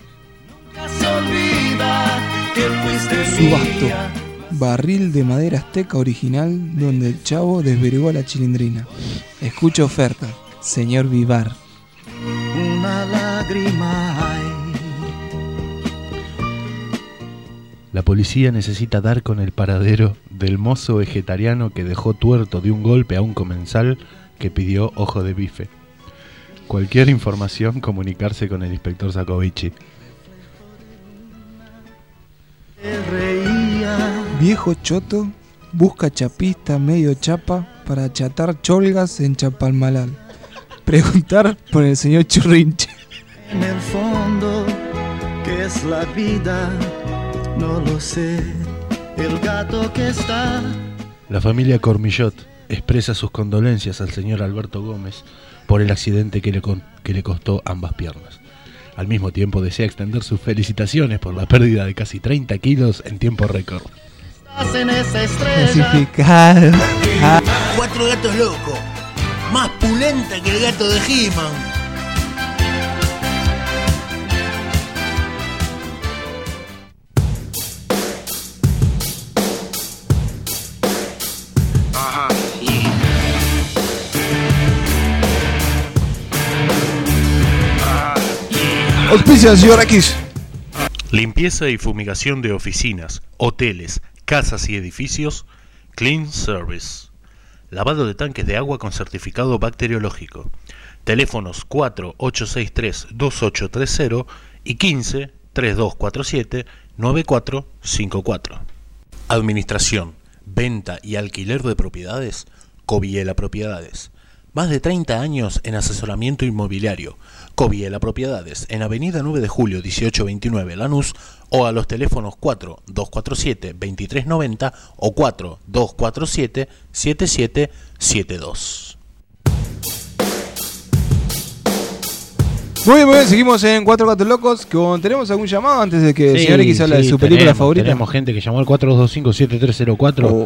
Subasto. Barril de madera azteca original donde el chavo desvergó la chilindrina. Escucha oferta. Señor Vivar. Una lágrima hay. La policía necesita dar con el paradero del mozo vegetariano que dejó tuerto de un golpe a un comensal que pidió ojo de bife. Cualquier información, comunicarse con el inspector Sacovici. Viejo choto busca chapista medio chapa para achatar cholgas en Chapalmalal. Preguntar por el señor Churrinche. En el fondo, ¿qué es la vida? No lo sé. El gato que está. La familia Cormillot expresa sus condolencias al señor Alberto Gómez por el accidente que le costó ambas piernas. Al mismo tiempo desea extender sus felicitaciones por la pérdida de casi 30 kilos en tiempo récord. Estás en esa estrella. Clasificado. 4 gatos locos. Más pulenta que el gato de He-Man. Auspicia, señor X. Limpieza y fumigación de oficinas, hoteles, casas y edificios. Clean Service. Lavado de tanques de agua con certificado bacteriológico. Teléfonos 4863-2830 y 15-3247-9454. Administración, venta y alquiler de propiedades. Coviela Propiedades. Más de 30 años en asesoramiento inmobiliario. Coviela Propiedades, en Avenida 9 de Julio 1829 Lanús, o a los teléfonos 4247-2390 o 4247-7772. Muy bien, seguimos en Cuatro Gatos Locos. ¿Tenemos algún llamado antes de que el señor X habla de su película favorita? Tenemos gente que llamó al 4225-7304,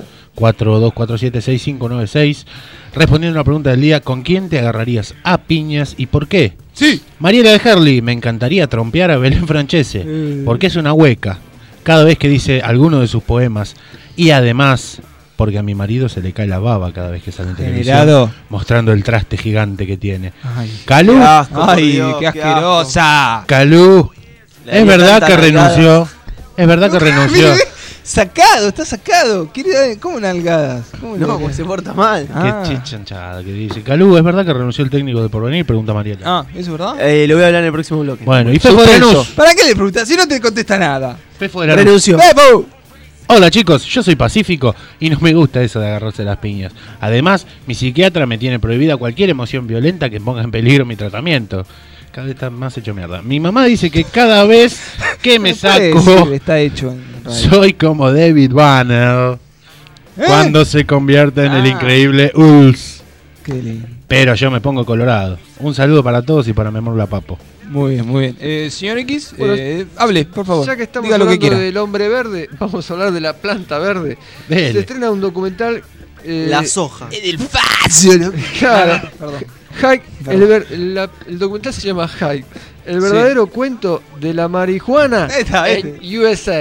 4247-6596, respondiendo a la pregunta del día: ¿con quién te agarrarías a piñas y por qué? Sí. Mariela de Herli: me encantaría trompear a Belén Francese, porque es una hueca cada vez que dice alguno de sus poemas, y además porque a mi marido se le cae la baba cada vez que sale en televisión mostrando el traste gigante que tiene. Calú, qué asquerosa. Calú, es verdad que renunció. Es verdad que renunció. Sacado, está sacado. ¿Cómo nalgadas? No, pues se porta mal. Qué chichanchada que dice. Calú, ¿es verdad que renunció el técnico de Porvenir? Pregunta Mariela. ¿eso es verdad? Lo voy a hablar en el próximo bloque. Bueno, y Fefo de Lanús. ¿Para qué le preguntas? Si no te contesta nada. Fefo de Lanús. Renunció. Hola chicos, yo soy pacífico y no me gusta eso de agarrarse las piñas. Además, mi psiquiatra me tiene prohibida cualquier emoción violenta que ponga en peligro mi tratamiento. Cada vez está más hecho mierda. Mi mamá dice que cada vez que me saco está hecho soy como David Banner cuando se convierte en el increíble Uls. Qué lindo. Pero yo me pongo colorado. Un saludo para todos y para mi amor la Papo. Muy bien, muy bien. Señor X, hable, por favor. Ya que estamos diga hablando lo que quiera. del hombre verde, vamos a hablar de la planta verde. Dele. Se estrena un documental. La soja. En el facio, ¿no? Claro. Perdón. Hike, el documental se llama Hike, el verdadero cuento de la marihuana en USA.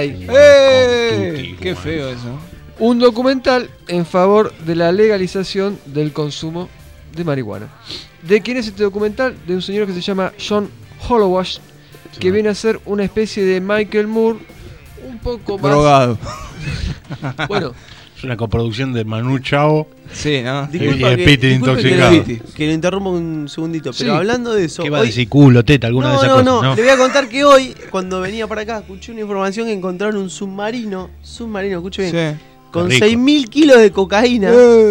Qué feo eso. Un documental en favor de la legalización del consumo de marihuana. ¿De quién es este documental? De un señor que se llama John Holowach, que viene a ser una especie de Michael Moore, un poco más drogado. Bueno, es una coproducción de Manu Chao. Sí, ¿no? Y de Peter intoxicado. Que lo interrumpo un segundito, pero hablando de eso. ¿Qué va a decir culo, teta, alguna de esas cosas? No, le voy a contar que hoy, cuando venía para acá, escuché una información que encontraron un submarino, escuché bien, con 6.000 kilos de cocaína.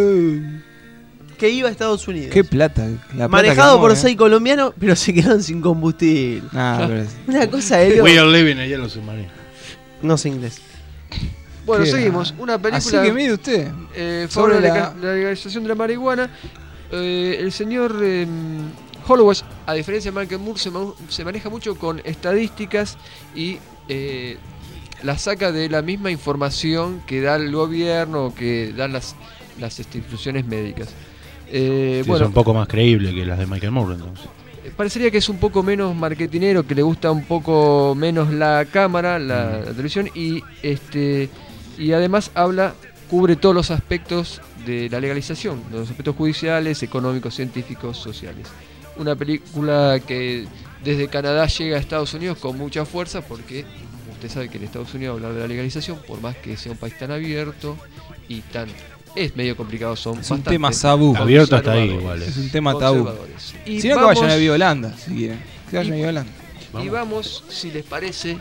Que iba a Estados Unidos. Qué plata. Manejado por 6 colombianos, pero se quedaron sin combustible. Una cosa de loco. We are living allá en los submarinos. No sé inglés. Bueno, seguimos. Una película. Así que mire usted. Sobre la legalización de la marihuana. El señor Holowach, a diferencia de Michael Moore, se maneja mucho con estadísticas y la saca de la misma información que da el gobierno o que dan las instituciones médicas. Es un poco más creíble que las de Michael Moore, entonces. Parecería que es un poco menos marketinero, que le gusta un poco menos la cámara, la televisión, y además cubre todos los aspectos de la legalización, los aspectos judiciales, económicos, científicos, sociales. Una película que desde Canadá llega a Estados Unidos con mucha fuerza, porque usted sabe que en Estados Unidos hablar de la legalización, por más que sea un país tan abierto y tan... Es medio complicado, es un tema tabú. Abierto hasta ahí igual. Es un tema tabú. Si no, que vayan a Holanda, si quieren. Que vayan a Holanda. Y vamos, si les parece,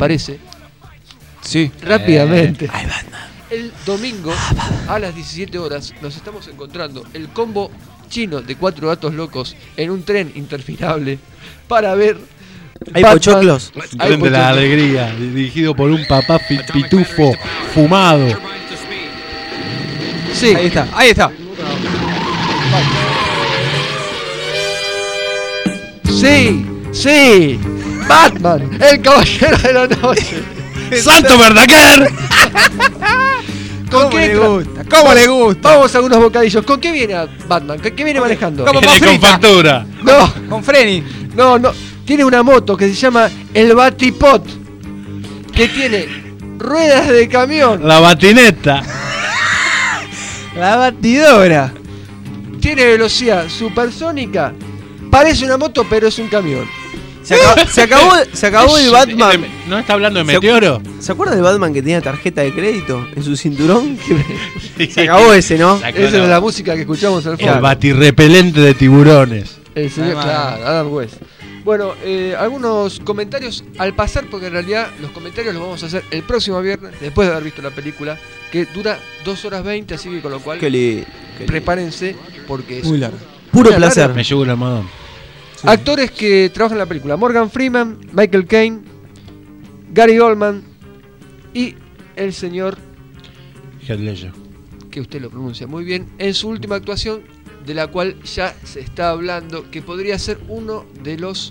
sí, rápidamente. El domingo a las 17 horas nos estamos encontrando el combo chino de 4 gatos locos en un tren interminable para ver. Hay pochoclos. El tren de la alegría, dirigido por un papá pitufo fumado. Sí. Ahí está. Sí. Batman, el caballero de la noche. ¡Santo Verdaguer! ¿Cómo le gusta? Vamos a algunos bocadillos. ¿Con qué viene Batman? ¿Qué viene manejando? Con factura. No. Con Frenny. No. Tiene una moto que se llama el Batipot, que tiene ruedas de camión. La batineta. La batidora. Tiene velocidad supersónica. Parece una moto, pero es un camión. Se acabó el Batman. ¿No está hablando de Meteoro? ¿Se acuerda del Batman que tenía tarjeta de crédito en su cinturón? Se acabó ese, ¿no? Esa es la música que escuchamos al fondo. El batirrepelente de tiburones. El señor, claro, Adam West. Bueno, algunos comentarios al pasar, porque en realidad los comentarios los vamos a hacer el próximo viernes, después de haber visto la película, que dura 2 horas 20, así que con lo cual prepárense, porque es Puro Mira, placer. claro. Me llevo el almohadón. Actores que trabajan en la película: Morgan Freeman, Michael Caine, Gary Oldman y el señor, Heath Ledger. que usted lo pronuncia muy bien, en su última actuación, de la cual ya se está hablando que podría ser uno de los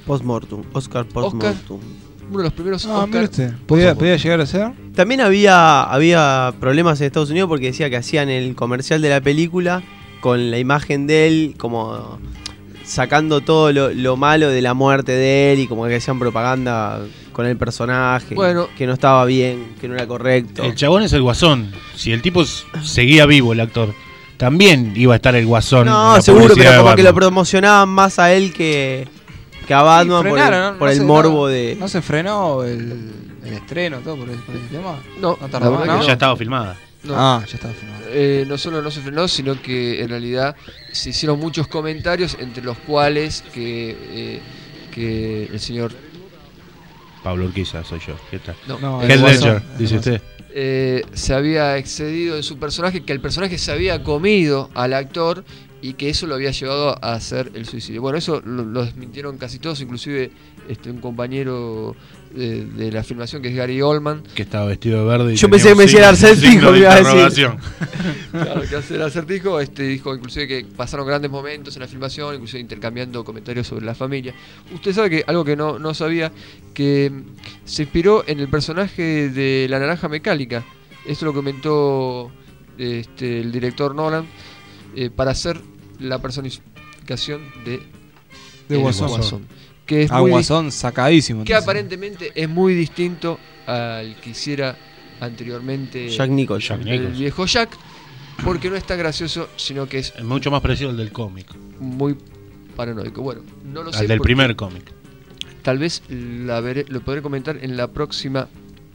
Oscar postmortem. uno de los primeros Ah, mire Oscar. usted. ¿Podía llegar a ser? También había problemas en Estados Unidos porque decía que hacían el comercial de la película con la imagen de él, como sacando todo lo malo de la muerte de él y como que hacían propaganda con el personaje, Bueno. que no estaba bien, que no era correcto. El chabón es el Guasón. Si el tipo seguía vivo, el actor, también iba a estar el Guasón. en No, la seguro, publicidad pero de como que lo Batman. promocionaban más a él que a Batman por frenaron, por el se- morbo de... ¿No se frenó el estreno, todo por ese tema? No, tardó, la verdad ¿no? que Ya estaba filmada. No. Ah, ya estaba filmado. No solo no se frenó, sino que en realidad se hicieron muchos comentarios, entre los cuales que el señor Pablo Urquiza, soy yo. ¿Qué tal? No, Heath el Guasón, Ledger, dice usted. se había excedido en su personaje, que el personaje se había comido al actor y que eso lo había llevado a hacer el suicidio. Bueno, eso lo desmintieron casi todos, inclusive un compañero de la filmación, que es Gary Oldman. Que estaba vestido de verde. Y Yo tenía pensé que un me decía signo- Acertijo, signo de me iba a decir. interrogación. Claro, que hace el acertijo, dijo inclusive que pasaron grandes momentos en la filmación, inclusive intercambiando comentarios sobre la familia. Usted sabe que algo que no sabía, que se inspiró en el personaje de La Naranja Mecánica. Esto lo comentó el director Nolan, para hacer la personificación de el Guasón. que es A muy Guasón sacadísimo. que entonces. aparentemente es muy distinto al que hiciera anteriormente Jack Nicholson. el viejo Jack, porque no es tan gracioso, sino que es Es mucho más parecido al del cómic. muy paranoico. Bueno, no lo sé. Al del porque primer cómic. Tal vez lo podré comentar en el próximo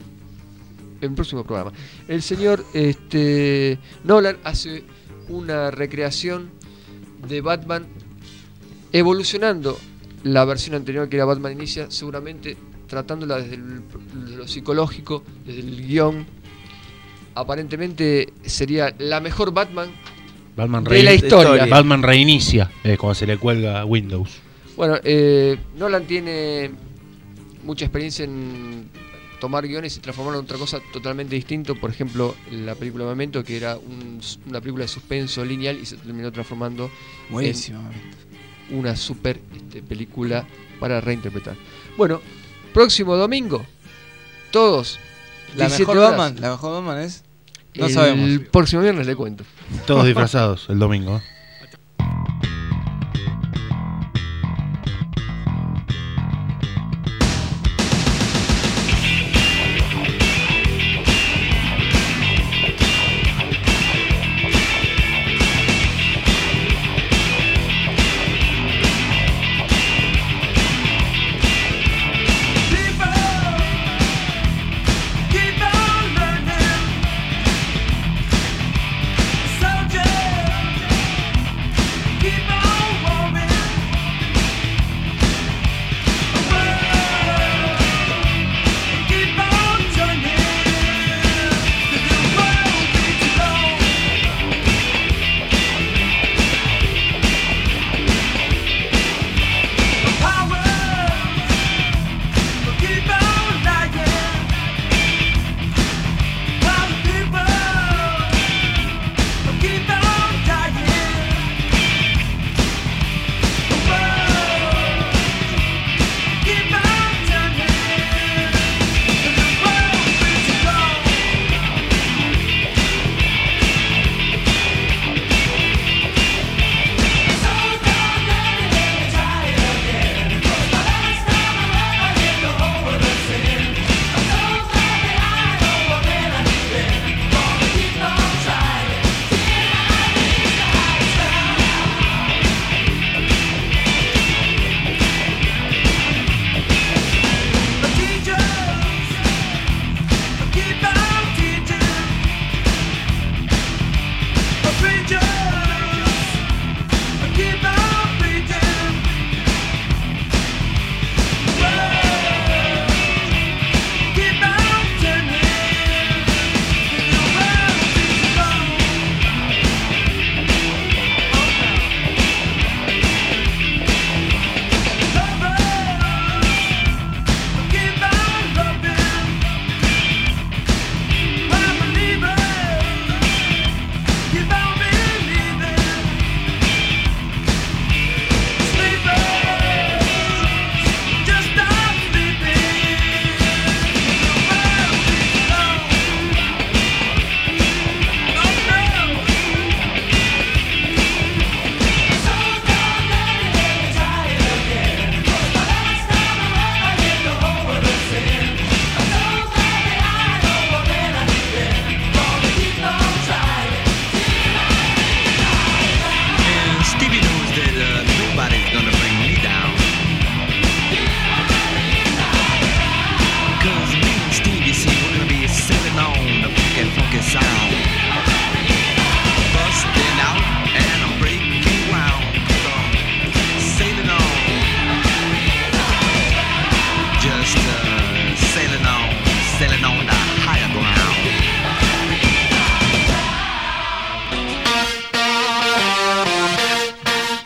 programa. El señor Nolan hace una recreación de Batman, evolucionando la versión anterior, que era Batman Inicia, seguramente tratándola desde lo psicológico, desde el guión. Aparentemente sería la mejor Batman Batman de la historia. Batman reinicia cuando se le cuelga Windows. Bueno, Nolan tiene mucha experiencia en tomar guiones y transformarlo en otra cosa totalmente distinto. Por ejemplo, la película Memento, que era una película de suspenso lineal y se terminó transformando Buenísimo. en una super película para reinterpretar. Bueno, próximo domingo, todos. La 17 mejor horas. Batman, la mejor Batman es. No El sabemos. próximo viernes le cuento. Todos disfrazados el domingo. Soldier,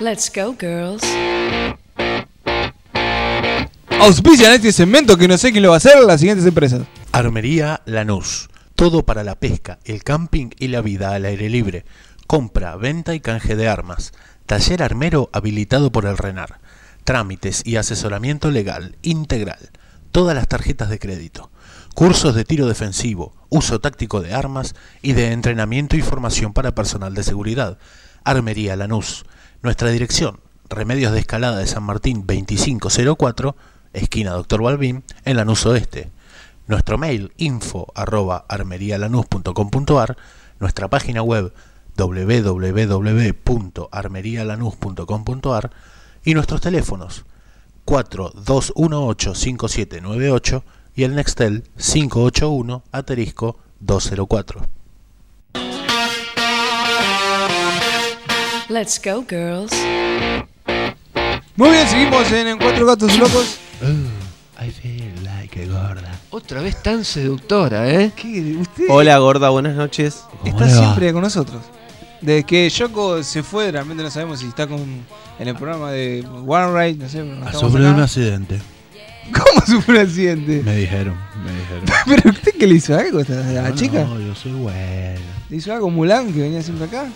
Let's go, girls. Auspician este segmento que no sé quién lo va a hacer, las siguientes empresas. Armería Lanús. Todo para la pesca, el camping y la vida al aire libre. Compra, venta y canje de armas. Taller armero habilitado por el RENAR. Trámites y asesoramiento legal integral. Todas las tarjetas de crédito. Cursos de tiro defensivo, uso táctico de armas y de entrenamiento y formación para personal de seguridad. Armería Lanús. Nuestra dirección, Remedios de Escalada de San Martín 2504, esquina Dr. Balbín, en Lanús Oeste. Nuestro mail info@armerialanús.com.ar, nuestra página web www.armerialanús.com.ar y nuestros teléfonos 4218-5798 y el Nextel 581-204. Let's go, girls. Muy bien, seguimos en Cuatro Gatos Locos. I feel like a gorda. Otra vez tan seductora, ¿eh? ¿Qué? ¿Usted Hola, gorda, buenas noches. está siempre con nosotros? Desde que Yoko se fue, realmente no sabemos si está en el programa de One Ride, no sé. Sufrió un accidente. ¿Cómo sufrió un accidente? Me dijeron. ¿Pero usted qué le hizo algo a la chica? No, yo soy bueno. ¿Le hizo algo Mulan, que venía siempre acá?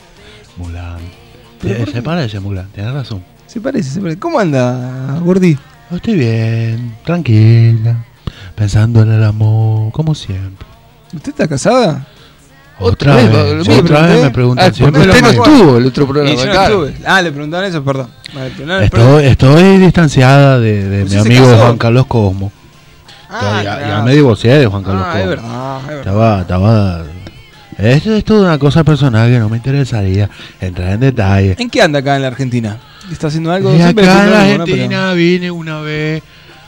Mulan. ¿Pero por Se qué? parece Mulan, tienes razón. Se parece. ¿Cómo anda, Gordi? Estoy bien, tranquila, pensando en el amor, como siempre. ¿Usted está casada? Otra vez me preguntan siempre. Usted no estuvo el otro Y programa. yo no claro. estuve. Le preguntaban eso, perdón. Vale, pero no, perdón. Estoy distanciada de ¿Usted mi se amigo casó? Juan Carlos Cosmo. Ya claro. me divorcié de Juan Carlos Cosmo. Es verdad. Estaba. Esto es toda una cosa personal que no me interesaría entrar en detalle. ¿En qué anda acá en la Argentina? ¿Está haciendo algo? Y Siempre acá en la haciendo algo, ¿no? Argentina vine una vez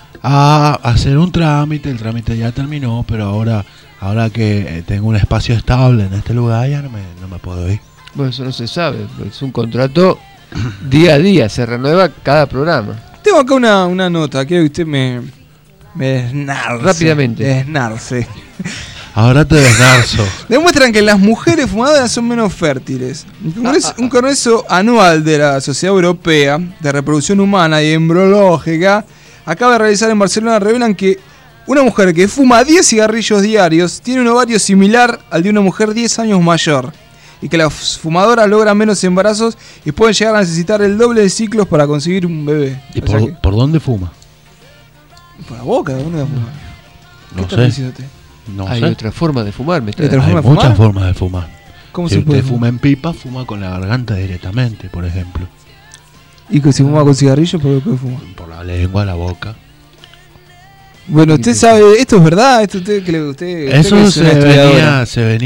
a hacer un trámite. El trámite ya terminó, pero ahora que tengo un espacio estable en este lugar ya no me puedo ir. Bueno, eso no se sabe. Es un contrato día a día. Se renueva cada programa. Tengo acá una nota. Quiero que usted me desnarce. Rápidamente. Desnarce. Ahora te desnarzo. Demuestran que las mujeres fumadoras son menos fértiles. Un congreso anual de la Sociedad Europea de Reproducción Humana y Embriológica acaba de realizar en Barcelona. Revelan que una mujer que fuma 10 cigarrillos diarios tiene un ovario similar al de una mujer 10 años mayor. Y que las fumadoras logran menos embarazos y pueden llegar a necesitar el doble de ciclos para conseguir un bebé. ¿Y O sea que- por dónde fuma? por la boca? ¿Dónde fuma? ¿Qué No está sé. diciendo usted? No Hay sé. otra forma de fumar. ¿Hay otra forma Hay de muchas fumar? formas de fumar. ¿Cómo Si se puede usted fumar? fuma en pipa, fuma con la garganta directamente, por ejemplo. ¿Y que se fuma con cigarrillo? ¿Por qué fuma? Por la lengua, la boca. Bueno, usted sabe, ¿esto es verdad? ¿Esto usted que Eso que es una estudiadora?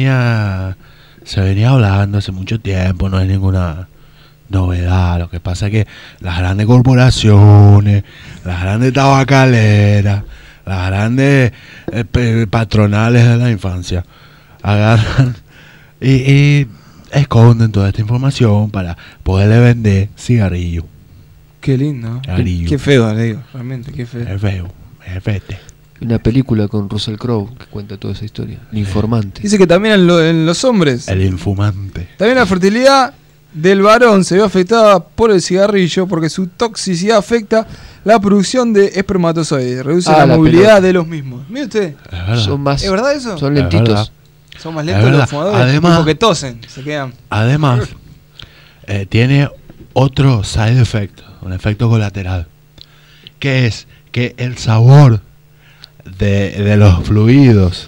se venía hablando hace mucho tiempo, no es ninguna novedad. Lo que pasa es que las grandes corporaciones, las grandes tabacaleras, las grandes patronales de la infancia agarran y esconden toda esta información para poderle vender cigarrillos. Qué lindo. Cigarrillo. Qué feo, le digo, realmente, qué feo. Es feo, es fete. Una película con Russell Crowe que cuenta toda esa historia. El informante. Dice que también en los hombres, El infumante. también la fertilidad del varón se ve afectada por el cigarrillo porque su toxicidad afecta la producción de espermatozoides, reduce la la movilidad pelota. de los mismos. Mire usted, Es verdad. Son más. ¿es verdad eso? Son Es lentitos. verdad. Son más Es lentos verdad. los fumadores Además- porque tosen, se quedan. Además, tiene otro side effect, un efecto colateral, que es que el sabor de los fluidos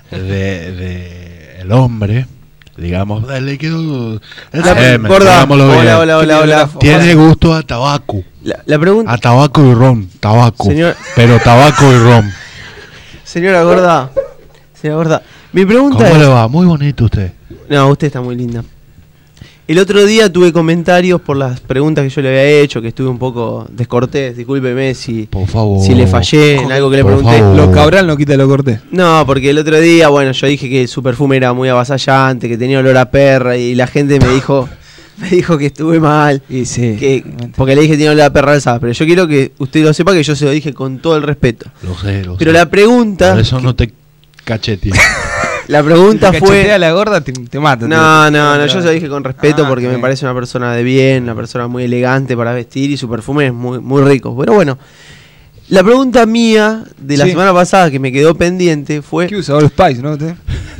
de el hombre, digamos, del líquido, el semen, Gorda, digámoslo bien, hola. tiene gusto a tabaco, La pregunta, a tabaco y ron, tabaco, Señor- pero tabaco y ron. señora Gorda, mi pregunta ¿Cómo es... le va? Muy bonito usted. No, usted está muy linda. El otro día tuve comentarios por las preguntas que yo le había hecho, que estuve un poco descortés, discúlpeme si Por favor. le fallé en algo que le Por pregunté. favor. Lo cabral no quita lo cortés. No, porque el otro día, bueno, yo dije que su perfume era muy avasallante, que tenía olor a perra, y la gente me dijo que estuve mal. Y sí. Porque le dije que tenía olor a perra alzada, pero yo quiero que usted lo sepa, que yo se lo dije con todo el respeto. Lo sé, lo Pero sé. la pregunta... Por eso no te cacheteé. La pregunta Si te fue... cachetea la gorda, te mata. No, yo se lo dije con respeto porque me sí. parece una persona de bien, una persona muy elegante para vestir y su perfume es muy, muy rico. Pero bueno, la pregunta mía de la semana pasada que me quedó pendiente fue... ¿Qué usa? All Spice, ¿no? Yo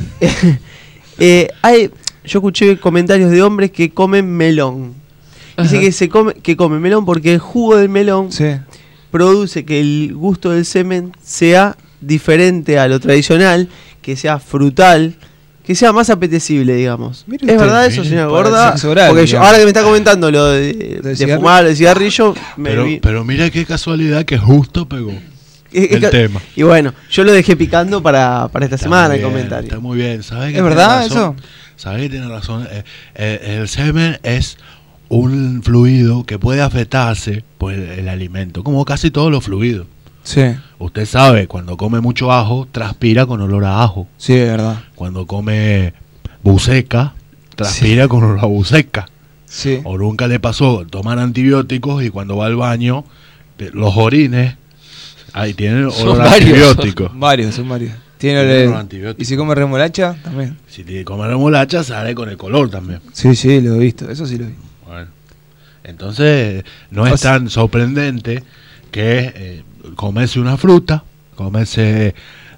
escuché comentarios de hombres que comen melón. Dice que comen melón porque el jugo del melón produce que el gusto del semen sea diferente a lo tradicional, que sea frutal, que sea más apetecible, digamos. Mire ¿Es usted, verdad eso, señora Gorda? sexo oral, Porque digamos. ahora que me está comentando lo de fumar el cigarrillo, Pero mira qué casualidad que justo pegó el tema. Y bueno, yo lo dejé picando para esta semana el Bien, comentario. Está muy bien. ¿Sabes que ¿Es verdad eso? ¿Sabes que tiene razón? El semen es un fluido que puede afectarse por el alimento, como casi todos los fluidos. Sí. Usted sabe, cuando come mucho ajo, transpira con olor a ajo. Sí, es verdad. Cuando come buceca, transpira con olor a buceca. Sí. O nunca le pasó tomar antibióticos y cuando va al baño, los orines, ahí tienen olor a antibióticos. Son varios. Tiene Tienen olor antibióticos. y si come remolacha, también. Si te come remolacha, sale con el color también. Sí, lo he visto. Eso sí lo vi. Bueno, entonces no es tan sorprendente que comerse una fruta, comerse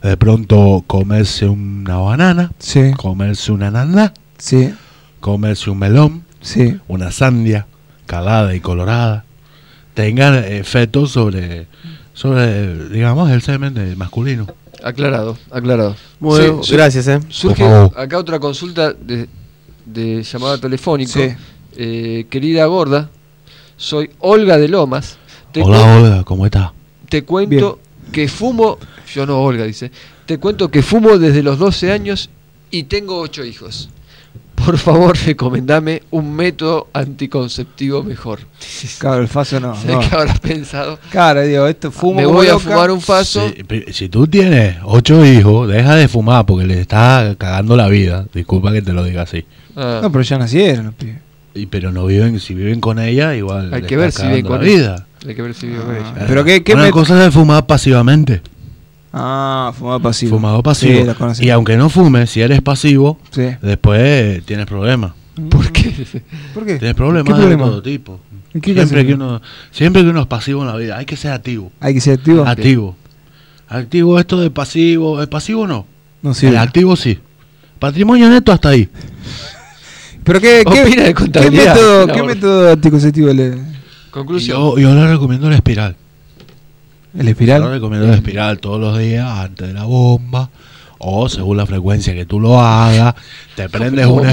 una banana, comerse una ananá, comerse un melón, una sandia calada y colorada, tengan efectos sobre digamos, el semen masculino. Aclarado. Bueno, gracias. Surge Por favor. acá otra consulta de llamada telefónica. Querida Gorda, soy Olga de Lomas. Hola Olga, ¿cómo estás? Te cuento que fumo, yo no Olga dice, te cuento que fumo desde los 12 años y tengo 8 hijos. Por favor, recomendame un método anticonceptivo mejor. Claro, el faso no. ¿Qué habrás pensado? Claro, digo, esto fumo. Me voy a fumar un faso. Si tú tienes 8 hijos, deja de fumar porque le estás cagando la vida. Disculpa que te lo diga así. No, pero ya nacieron los pibes. Pero no viven, si viven con ella, igual Hay le que ver estás si viven cagando con la ella. vida. Hay que ver si viven con ella. Pero Una cosa es fumar pasivamente. Fumador pasivo. Fumador pasivo. Sí, lo conocí. Y aunque no fumes, si eres pasivo, después tienes problemas. ¿Por qué? Tienes problemas ¿Qué de problema? todo tipo. ¿Qué Siempre que uno es pasivo en la vida, hay que ser activo. ¿Hay que ser activo? Activo, esto de pasivo. ¿El pasivo no? No sirve. El activo sí. Patrimonio neto hasta ahí. ¿Pero qué contabilidad? ¿Qué método anticonceptivo le...? Conclusión. Yo le recomiendo la espiral. ¿El espiral? Yo le recomiendo la espiral todos los días antes de la bomba. O según la frecuencia que tú lo hagas. Te prendes una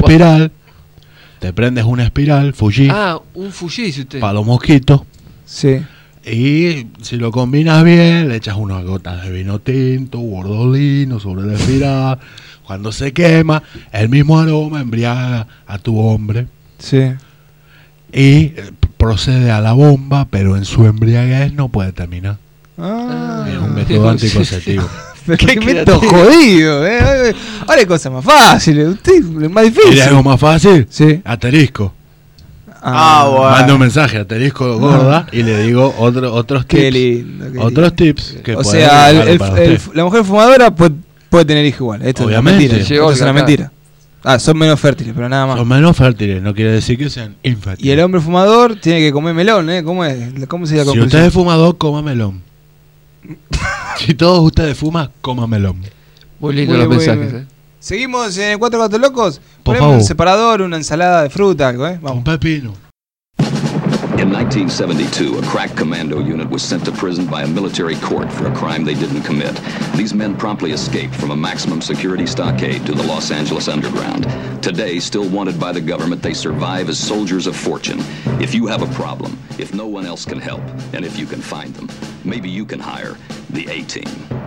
espiral. Fuji. Un Fuji, dice usted. Para los mosquitos. Sí. Y si lo combinas bien, le echas unas gotas de vino tinto, bordolino sobre la espiral. Cuando se quema, el mismo aroma embriaga a tu hombre. Sí. Y procede a la bomba, pero en su embriaguez no puede terminar. Es un método anticonceptivo. Pero qué método jodido, Ahora hay cosas más fáciles. Usted es más difícil. ¿Quieres algo más fácil? Sí. Asterisco. Bueno. Mando un mensaje, asterisco Gorda, y le digo otros tips. Qué lindo. Otros tips. Que o sea, para la mujer fumadora puede tener hijos igual. Esto obviamente. Es una mentira. Esto es una mentira. Son menos fértiles, pero nada más. Son menos fértiles, no quiere decir que sean infértiles. Y el hombre fumador tiene que comer melón, ¿Cómo se llama? Si usted es fumador, coma melón. Si todos ustedes fuman, coma melón. Muy lindo los mensajes, Seguimos en Cuatro Gatos Locos. Por Ponemos favor. un separador, una ensalada de fruta, algo, Vamos. Un pepino. In 1972, a crack commando unit was sent to prison by a military court for a crime they didn't commit. These men promptly escaped from a maximum security stockade to the Los Angeles underground. Today, still wanted by the government, they survive as soldiers of fortune. If you have a problem, if no one else can help, and if you can find them, maybe you can hire the A-Team.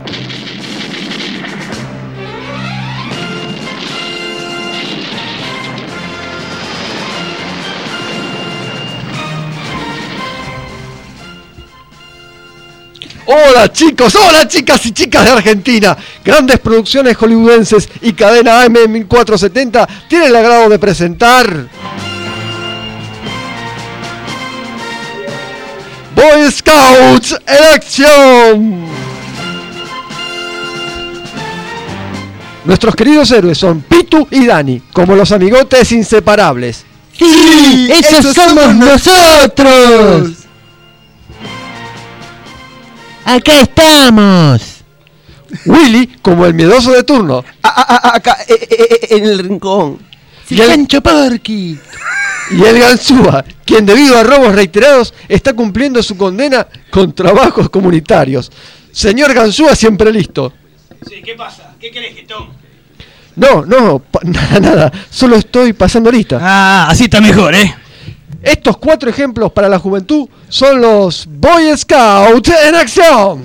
Hola chicos, hola chicas y chicas de Argentina. Grandes producciones hollywoodenses y cadena AM 1470 tienen el agrado de presentar Boy Scouts en acción. Nuestros queridos héroes son Pitu y Dani, como los amigotes inseparables. ¡Sí! ¡Esos somos nosotros! ¡Acá estamos! Willy, como el miedoso de turno. Acá, en el rincón. ¡Sí, Gancho Porky! Y el Ganzúa, quien debido a robos reiterados está cumpliendo su condena con trabajos comunitarios. Señor Ganzúa, siempre listo. Sí, ¿qué pasa? ¿Qué querés, Getón? No, nada, solo estoy pasando lista. Ah, así está mejor, ¿eh? Estos 4 ejemplos para la juventud son los Boy Scouts en acción.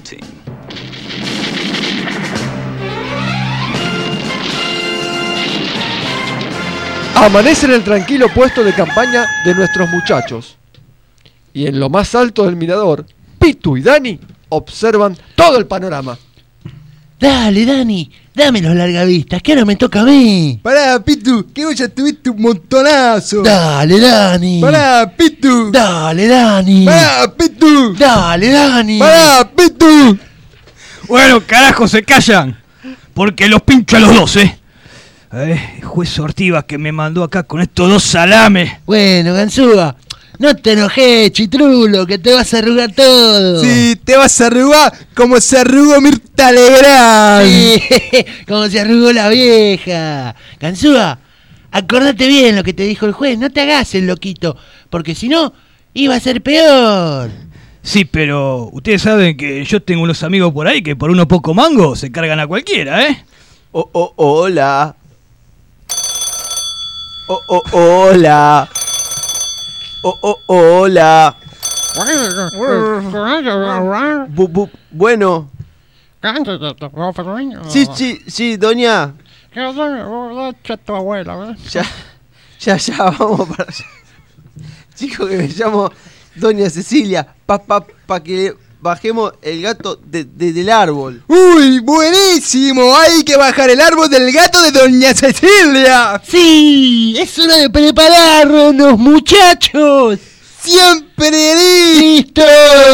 Amanece en el tranquilo puesto de campaña de nuestros muchachos. Y en lo más alto del mirador, Pitu y Dani observan todo el panorama. Dale, Dani, dame los largavistas, que ahora me toca a mí. Pará, Pitu, que vos ya tuviste un montonazo. Dale, Dani. Pará, Pitu. Dale, Dani. Pará, Pitu. Dale, Dani. Pará, Pitu. Bueno, carajo, se callan. Porque los pincho a los dos, ¿eh? Juez Ortiva que me mandó acá con estos 2 salames. Bueno, Ganzúa, no te enojes, chitrulo, que te vas a arrugar todo. Sí, te vas a arrugar como se arrugó Mirta Legrand. Sí, como se arrugó la vieja. Ganzúa, acordate bien lo que te dijo el juez, no te hagas el loquito, porque si no, iba a ser peor. Sí, pero ustedes saben que yo tengo unos amigos por ahí que por uno poco mango se cargan a cualquiera, ¿eh? Hola. Hola. Hola. Bueno. Sí, doña. Ya, vamos para allá. Chico, que me llamo doña Cecilia. Pa que bajemos el gato del árbol. ¡Uy, buenísimo! Hay que bajar el árbol del gato de doña Cecilia. Sí, es hora de prepararnos, muchachos. ¡Siempre listo!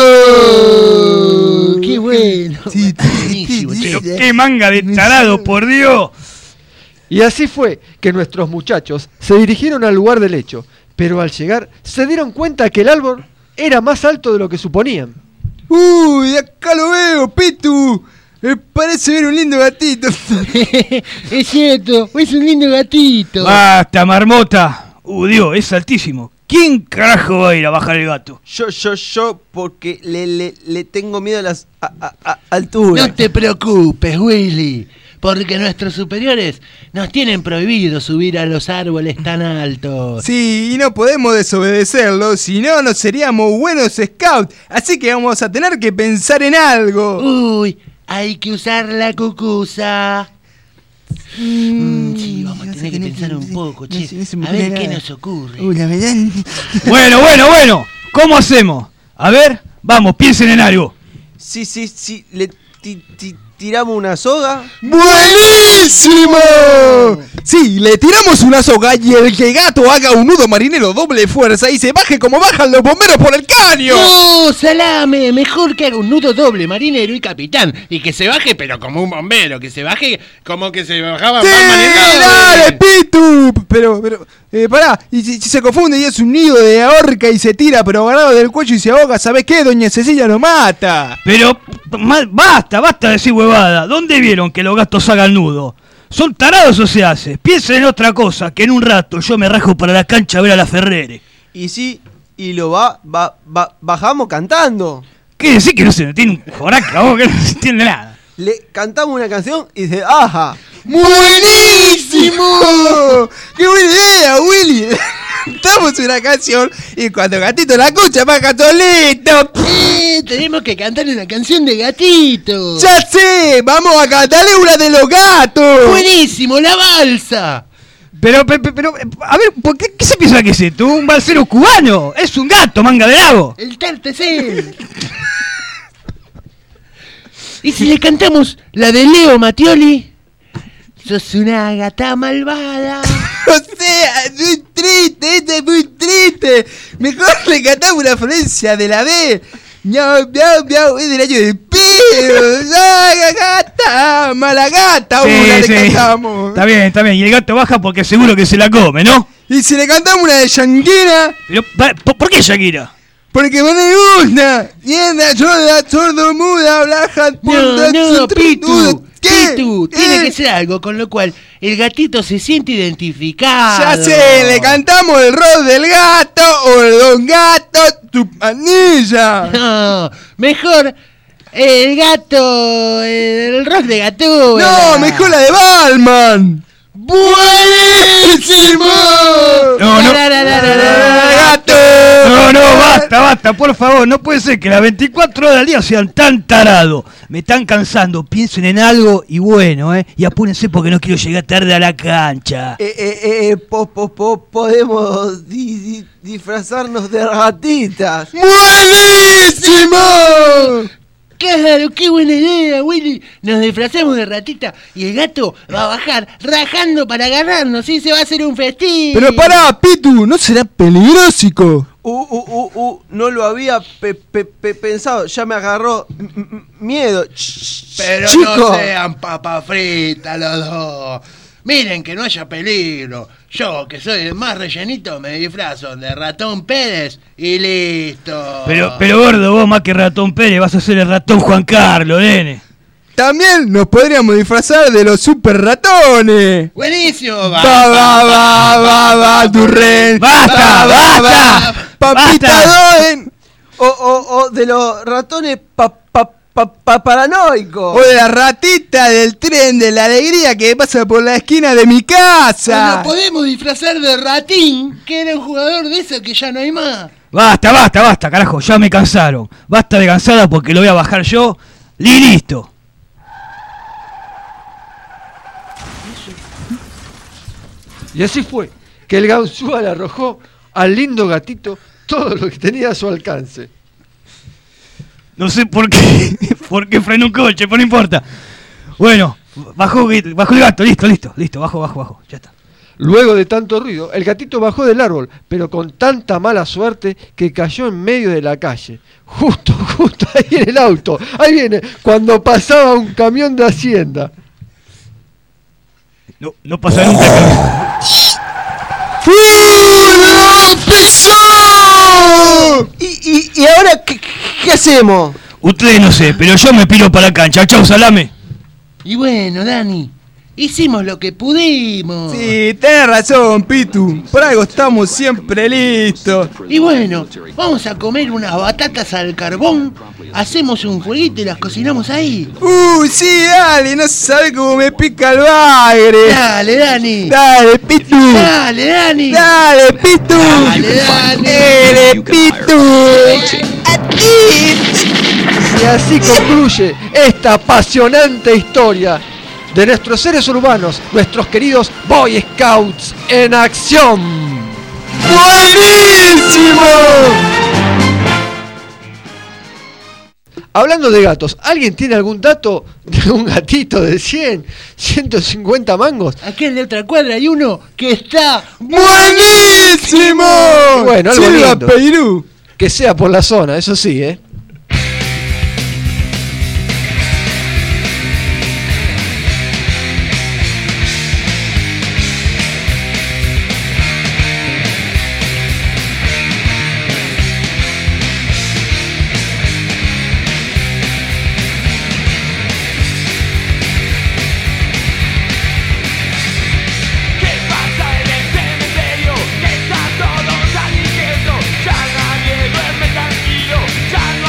¡Qué bueno! Sí, buenísimo, Pero qué manga de tarado, por Dios. Y así fue que nuestros muchachos se dirigieron al lugar del hecho, pero al llegar se dieron cuenta que el árbol era más alto de lo que suponían. ¡Uy, acá lo veo, Pitu! Me parece ver un lindo gatito. Es cierto, es un lindo gatito. Basta, marmota. Dios, es altísimo. ¿Quién carajo va a ir a bajar el gato? Yo, porque le tengo miedo a las alturas. No te preocupes, Willy, porque nuestros superiores nos tienen prohibido subir a los árboles tan altos. Sí, y no podemos desobedecerlo, si no, no seríamos buenos scouts. Así que vamos a tener que pensar en algo. Uy, hay que usar la cucusa. Sí, vamos a tener que pensar un poco, che. A ver qué nos ocurre. Uy, la verdad. Bueno. ¿Cómo hacemos? A ver, vamos, piensen en algo. Sí. Le tiramos una soga. ¡Buenísimo! Sí, le tiramos una soga y el que gato haga un nudo marinero doble fuerza y se baje como bajan los bomberos por el caño. ¡No, salame! Mejor que haga un nudo doble marinero y capitán. Y que se baje, pero como un bombero. Que se baje como que se bajaba. ¡Sí, dale, Pitu! Pero, pará, y si se confunde y es un nido de ahorca y se tira, pero agarrado del cuello y se ahoga, ¿sabés qué? Doña Cecilia lo mata. Pero, basta de decir huevada. ¿Dónde vieron que los gatos hagan nudo? ¿Son tarados o se hace? Piensen en otra cosa, que en un rato yo me rajo para la cancha a ver a la Ferrere. Y lo bajamos cantando. ¿Qué decir que no se tiene un joraca vos que no se entiende nada? Le cantamos una canción y dice, ¡ajá! ¡Buenísimo! ¡Qué buena idea, Willy! Cantamos una canción y cuando Gatito la escucha baja solito. Tenemos que cantar una canción de gatito. ¡Ya sé! ¡Vamos a cantarle una de los gatos! ¡Buenísimo, la balsa! Pero, a ver, ¿por qué se piensa que es esto? ¿Un balsero cubano? Es un gato, manga de lago. El Tartesel. ¿Y si le cantamos la de Leo Mattioli? Sos una gata malvada. O sea, es muy triste, este es muy triste. Mejor le cantamos una Florencia de la B. Miau, miau, miau, es del año del pi. Gata, mala gata, Sí, una sí. le cantamos. Está bien. Y el gato baja porque seguro que se la come, ¿no? Y si le cantamos una de Shakira. Pero, ¿por qué Shakira? Porque me gusta. Tienda, sorda, sordo, muda, blaja, No, Pitu. ¿Qué? Pitu, tiene que ser algo con lo cual el gatito se siente identificado. Ya sé, le cantamos el rock del gato o el don gato, tu panilla. No, mejor el gato, el rock de Gatúbela. No, mejor la de Balman. ¡Buenísimo! No, gato. No, basta, por favor. No puede ser que las 24 horas al día sean tan tarados. Me están cansando. Piensen en algo y bueno, y apúrense porque no quiero llegar tarde a la cancha. Podemos disfrazarnos de ratitas. ¡Buenísimo! Claro, qué buena idea, Willy. Nos disfrazamos de ratita y el gato va a bajar rajando para agarrarnos y se va a hacer un festín. Pero pará, Pitu, ¿no será peligrosico? No lo había pensado, ya me agarró miedo. Pero chico. no sean papas fritas los dos. Miren que no haya peligro. Yo, que soy el más rellenito, me disfrazo de Ratón Pérez y listo. Pero gordo, vos más que Ratón Pérez vas a ser el ratón Juan Carlos, nene. También nos podríamos disfrazar de los super ratones. Buenísimo, va, Turren. ¡Basta! Papita Doen. O de los ratones paranoicos. O de la ratita del tren de la alegría que pasa por la esquina de mi casa. Nos podemos disfrazar de Ratín, que era un jugador de eso que ya no hay más. Basta, carajo, ya me cansaron. Basta de cansada porque lo voy a bajar yo. Y listo. Y así fue que el ganzúa le arrojó al lindo gatito todo lo que tenía a su alcance. No sé por qué frenó un coche, pero no importa. Bueno, bajó el gato, listo, bajo, ya está. Luego de tanto ruido, el gatito bajó del árbol, pero con tanta mala suerte que cayó en medio de la calle. Justo ahí en el auto. Ahí viene, cuando pasaba un camión de Hacienda. No pasa nunca. ¿Y ahora qué hacemos? Ustedes no sé, pero yo me piro para la cancha. Chau, salame. Y bueno, Dani, hicimos lo que pudimos. Sí, tenés razón, Pitu. Por algo estamos siempre listos. Y bueno, vamos a comer unas batatas al carbón, hacemos un jueguito y las cocinamos ahí. Sí, dale, no sabes cómo me pica el bagre. Dale, Dani. Dale, Pitu. Dale, Dani. Dale, Pitu. Dale, Dani. Dale, Pitu. A ti. Y así concluye esta apasionante historia de nuestros seres urbanos, nuestros queridos Boy Scouts en acción. ¡Buenísimo! Hablando de gatos, ¿alguien tiene algún dato de un gatito de 100, 150 mangos? Aquel de otra cuadra hay uno que está ¡buenísimo! Bueno, algo Silva lindo. Peirú. Que sea por la zona, eso sí, ¿eh? Ya nadie duerme tranquilo, ya no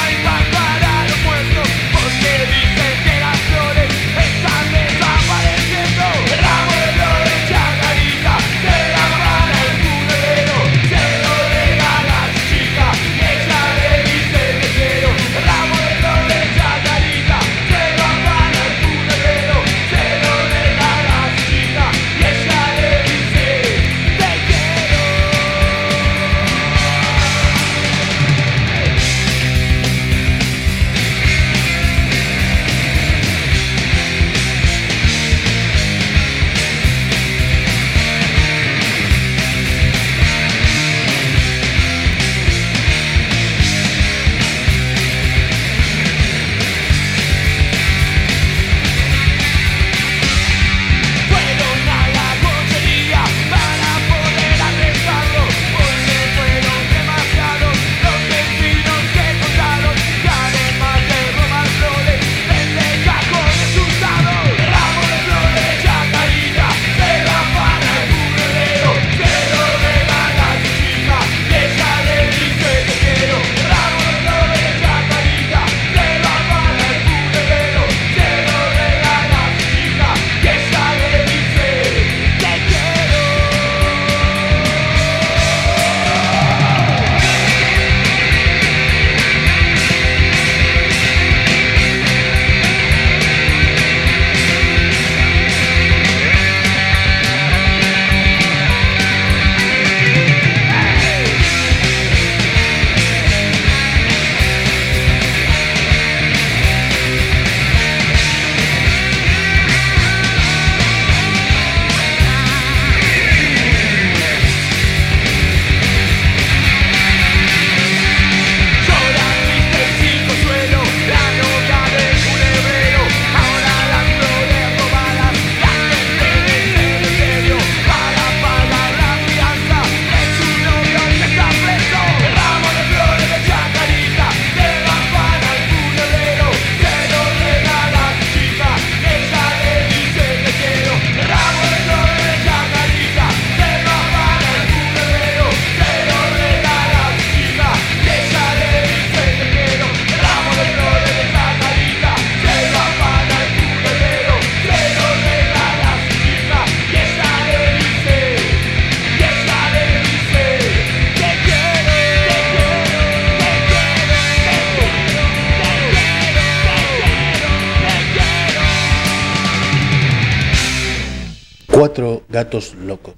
4 gatos locos.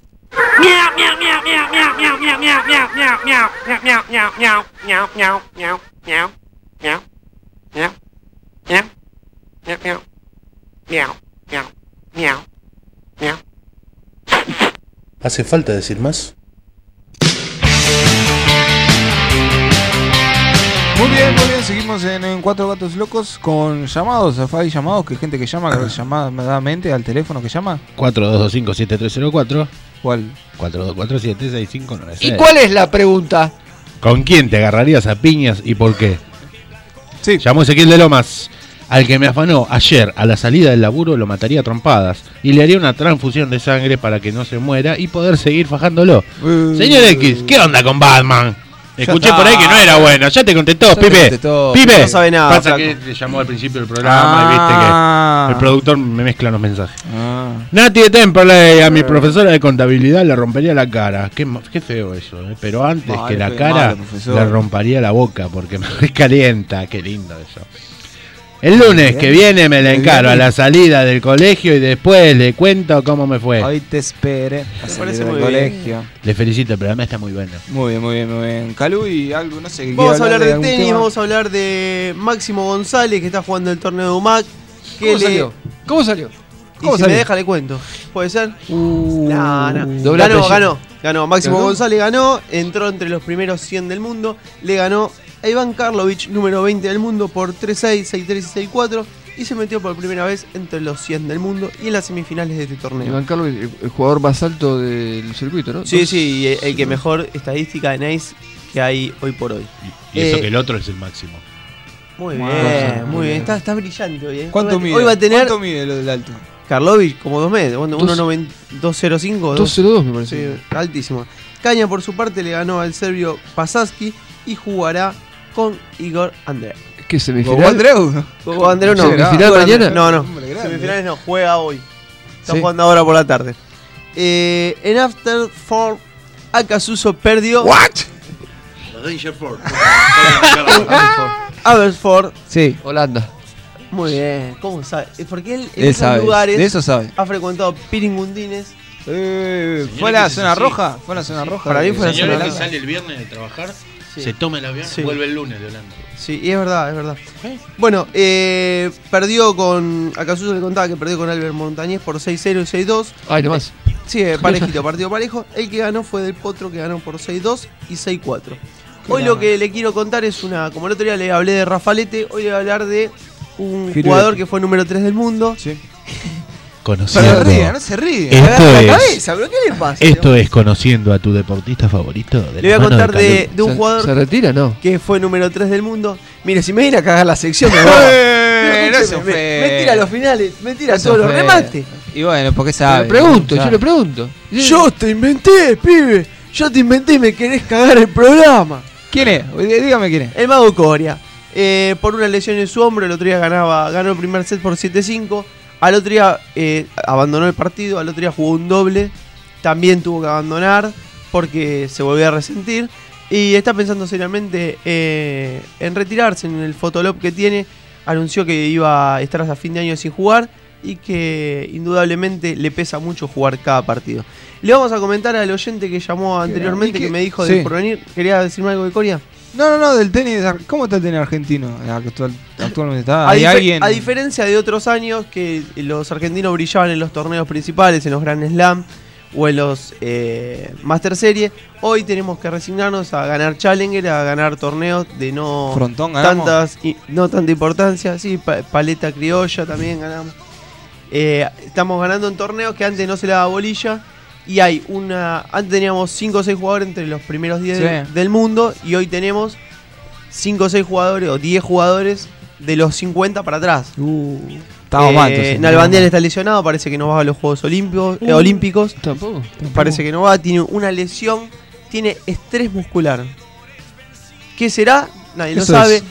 ¿Hace falta decir más? Muy bien, seguimos en Cuatro Gatos Locos con llamados, hay llamados, que gente que llama llamadamente al teléfono que llama. 4225-7304. ¿Cuál? 4247-6596. ¿Y cuál es la pregunta? ¿Con quién te agarrarías a piñas y por qué? Sí. Llamó Ezequiel de Lomas. Al que me afanó ayer a la salida del laburo lo mataría a trompadas y le haría una transfusión de sangre para que no se muera y poder seguir fajándolo. Señor X, ¿qué onda con Batman? Escuché por ahí que no era bueno. Ya te contestó, Pipe. Pipe. No sabe nada. Pasa que te llamó al principio del programa y viste que el productor me mezcla los mensajes. Nati de Temperley, a mi profesora de contabilidad le rompería la cara. Qué feo eso, pero antes que la cara le rompería la boca porque me recalienta. Qué lindo eso. El lunes que viene me la encaro a la salida del colegio y después le cuento cómo me fue. Hoy te espere a salir del colegio. Le felicito, el programa está muy bueno. Muy bien. Calú y algo, no sé. Vamos a hablar de tenis, tema. Vamos a hablar de Máximo González, que está jugando el torneo de UMAC. ¿Cómo salió? Y si me deja le cuento. ¿Puede ser? Ganó. Máximo González ganó, entró entre los primeros 100 del mundo, le ganó a Iván Karlovic, número 20 del mundo, por 3-6, 6-3 y 6-4, y se metió por primera vez entre los 100 del mundo y en las semifinales de este torneo. Iván Karlovic, el jugador más alto del circuito, ¿no? Sí, el que mejor estadística en ace que hay hoy por hoy. Y eso que el otro es el máximo. Muy bien. Está brillante hoy. ¿Cuánto mide? Hoy va a tener... ¿Cuánto mide lo del alto? Karlovic, como 2 metros, 2.05. 2.02 me parece. Sí, altísimo. Caña, por su parte, le ganó al serbio Pasaski y jugará con Igor Andreu. ¿Qué semifinal? ¿Con Andreu? Con Andreu no. ¿Semifinal mañana? No. Semifinales no, juega hoy. Está jugando ahora por la tarde. En Afterford, Acasuso perdió. ¿What? Los Dangerford. Aberford. Sí. Holanda. Muy bien. ¿Cómo sabe? Porque él en Él esos sabe, lugares de eso sabe. ha frecuentado Piringundines. ¿Fue la zona roja? ¿Fue la zona roja? Para mí fue la zona Señor que roja. sale el viernes de trabajar, se toma el avión y vuelve el lunes de Holanda. Sí, y es verdad. Bueno, perdió con... Acasuso le contaba que perdió con Albert Montañez por 6-0 y 6-2. Ay, nomás. Sí, parejito, partido parejo. El que ganó fue Del Potro, que ganó por 6-2 y 6-4. Hoy lo que le quiero contar es como el otro día le hablé de Rafalete, hoy le voy a hablar de un jugador que fue número 3 del mundo. Sí. Conociendo. No se ríe. ¿Pero qué le pasa? Esto es conociendo a tu deportista favorito. Le voy a contar de un jugador ¿Se retira? No. que fue número 3 del mundo. Mire, si me viene a cagar la sección, me me tira los finales, me tira todos los remates. Y bueno, porque sabe. Yo le pregunto. Yo te inventé, pibe. Yo te inventé y me querés cagar el programa. ¿Quién es? Dígame quién es. El Mago Coria. Por una lesión en su hombro, el otro día ganó el primer set por 7-5. Al otro día abandonó el partido, al otro día jugó un doble. También tuvo que abandonar porque se volvió a resentir. Y está pensando seriamente en retirarse en el Fotolop que tiene. Anunció que iba a estar hasta fin de año sin jugar y que indudablemente le pesa mucho jugar cada partido. Le vamos a comentar al oyente que llamó anteriormente, que me dijo del porvenir. ¿Quería decirme algo de Coria? No, del tenis. ¿Cómo está el tenis argentino? Actualmente está. A diferencia de otros años que los argentinos brillaban en los torneos principales, en los Grand Slam o en los Master Series, hoy tenemos que resignarnos a ganar Challenger, a ganar torneos de no tanta importancia. Sí, paleta criolla también ganamos. Estamos ganando en torneos que antes no se le daba bolilla. Y hay antes teníamos 5 o 6 jugadores entre los primeros 10 del mundo. Y hoy tenemos 5 o 6 jugadores o 10 jugadores de los 50 para atrás. Estamos mal. Nalbandian está lesionado, parece que no va a los Juegos Olímpicos. Tampoco. Parece que no va, tiene una lesión, tiene estrés muscular. ¿Qué será? Nadie lo sabe.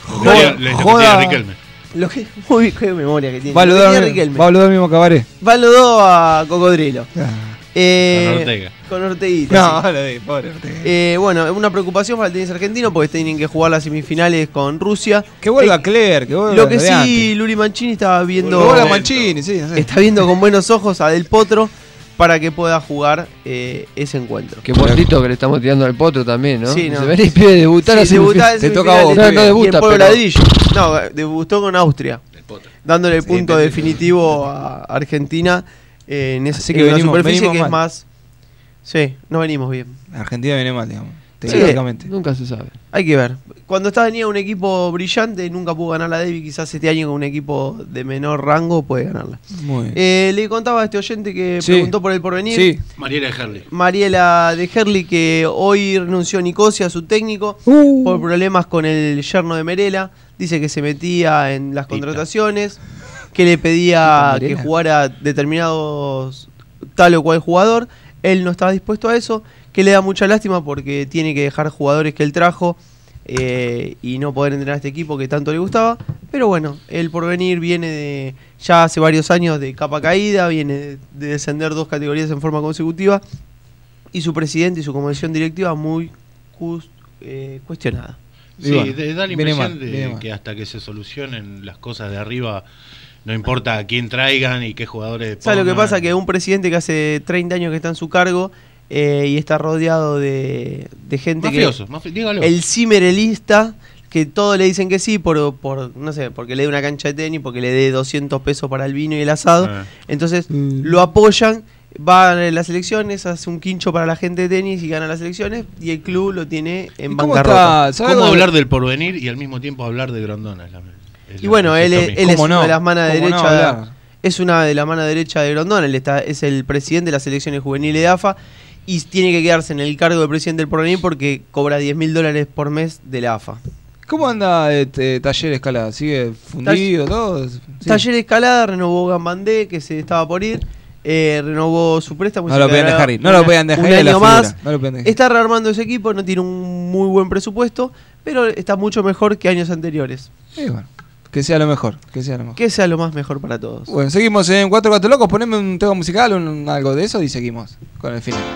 Muy qué memoria que tiene. Va a saludar mismo Cabaret. Valudó a Cocodrilo. Con Orteguita. Pobre Ortega. Bueno, una preocupación para el tenis argentino porque tienen que jugar las semifinales con Rusia. Que vuelva Claire, que vuelva. Lo que sí, Luli Mancini estaba viendo. Mancini, sí. Está viendo con buenos ojos a Del Potro, para que pueda jugar ese encuentro. Qué muertito que le estamos tirando al Potro también, ¿no? Sí, no. Se ven y pide debutar Sí, debutar te toca a vos. No debuta, pero... pero... ladrillo. No, debutó con Austria, dándole el punto definitivo a Argentina en esa superficie que es más... Sí, no venimos bien. Argentina viene mal, digamos. Nunca se sabe. Hay que ver. Cuando venía un equipo brillante, nunca pudo ganar la Davis. Quizás este año con un equipo de menor rango puede ganarla. Muy bien. Le contaba a este oyente que preguntó por el porvenir. Sí. Mariela de Herli. Mariela de Herli, que hoy renunció Nicosia, su técnico, por problemas con el yerno de Merela. Dice que se metía en las contrataciones, que le pedía que jugara determinados tal o cual jugador. Él no estaba dispuesto a eso, que le da mucha lástima porque tiene que dejar jugadores que él trajo y no poder entrenar a este equipo que tanto le gustaba. Pero bueno, el porvenir viene de ya hace varios años de capa caída, viene de descender 2 categorías en forma consecutiva y su presidente y su comisión directiva muy cuestionada. Sí, bueno, da la impresión de que hasta que se solucionen las cosas de arriba, no importa a quién traigan y qué jugadores pongan. ¿Sabes lo que pasa? Que un presidente que hace 30 años que está en su cargo y está rodeado de gente mafioso, dígalo. El cimerelista, que todos le dicen que sí por no sé, porque le dé una cancha de tenis, porque le dé 200 pesos para el vino y el asado. Entonces lo apoyan, va a las elecciones, hace un quincho para la gente de tenis y gana las elecciones y el club lo tiene en bancarrota. ¿Cómo hablar del porvenir y al mismo tiempo hablar de Grondona? Y bueno, él es una de las manos derechas. Es una de las manos derechas de Grondona. Él es el presidente de las selecciones juveniles de AFA y tiene que quedarse en el cargo de presidente del porvenir porque cobra $10.000 por mes de la AFA. ¿Cómo anda Taller Escalada? ¿Sigue fundido todo? Sí. Taller Escalada renovó Gambandé, que se estaba por ir. Renovó su préstamo. No lo pueden dejar ir. No lo pueden dejar ir. Un año más. Está rearmando ese equipo. No tiene un muy buen presupuesto, pero está mucho mejor que años anteriores. Y bueno, que sea lo mejor. Que sea lo más mejor para todos. Bueno, seguimos en 4 Gatos Locos. Poneme un tema musical, algo de eso y seguimos con el final.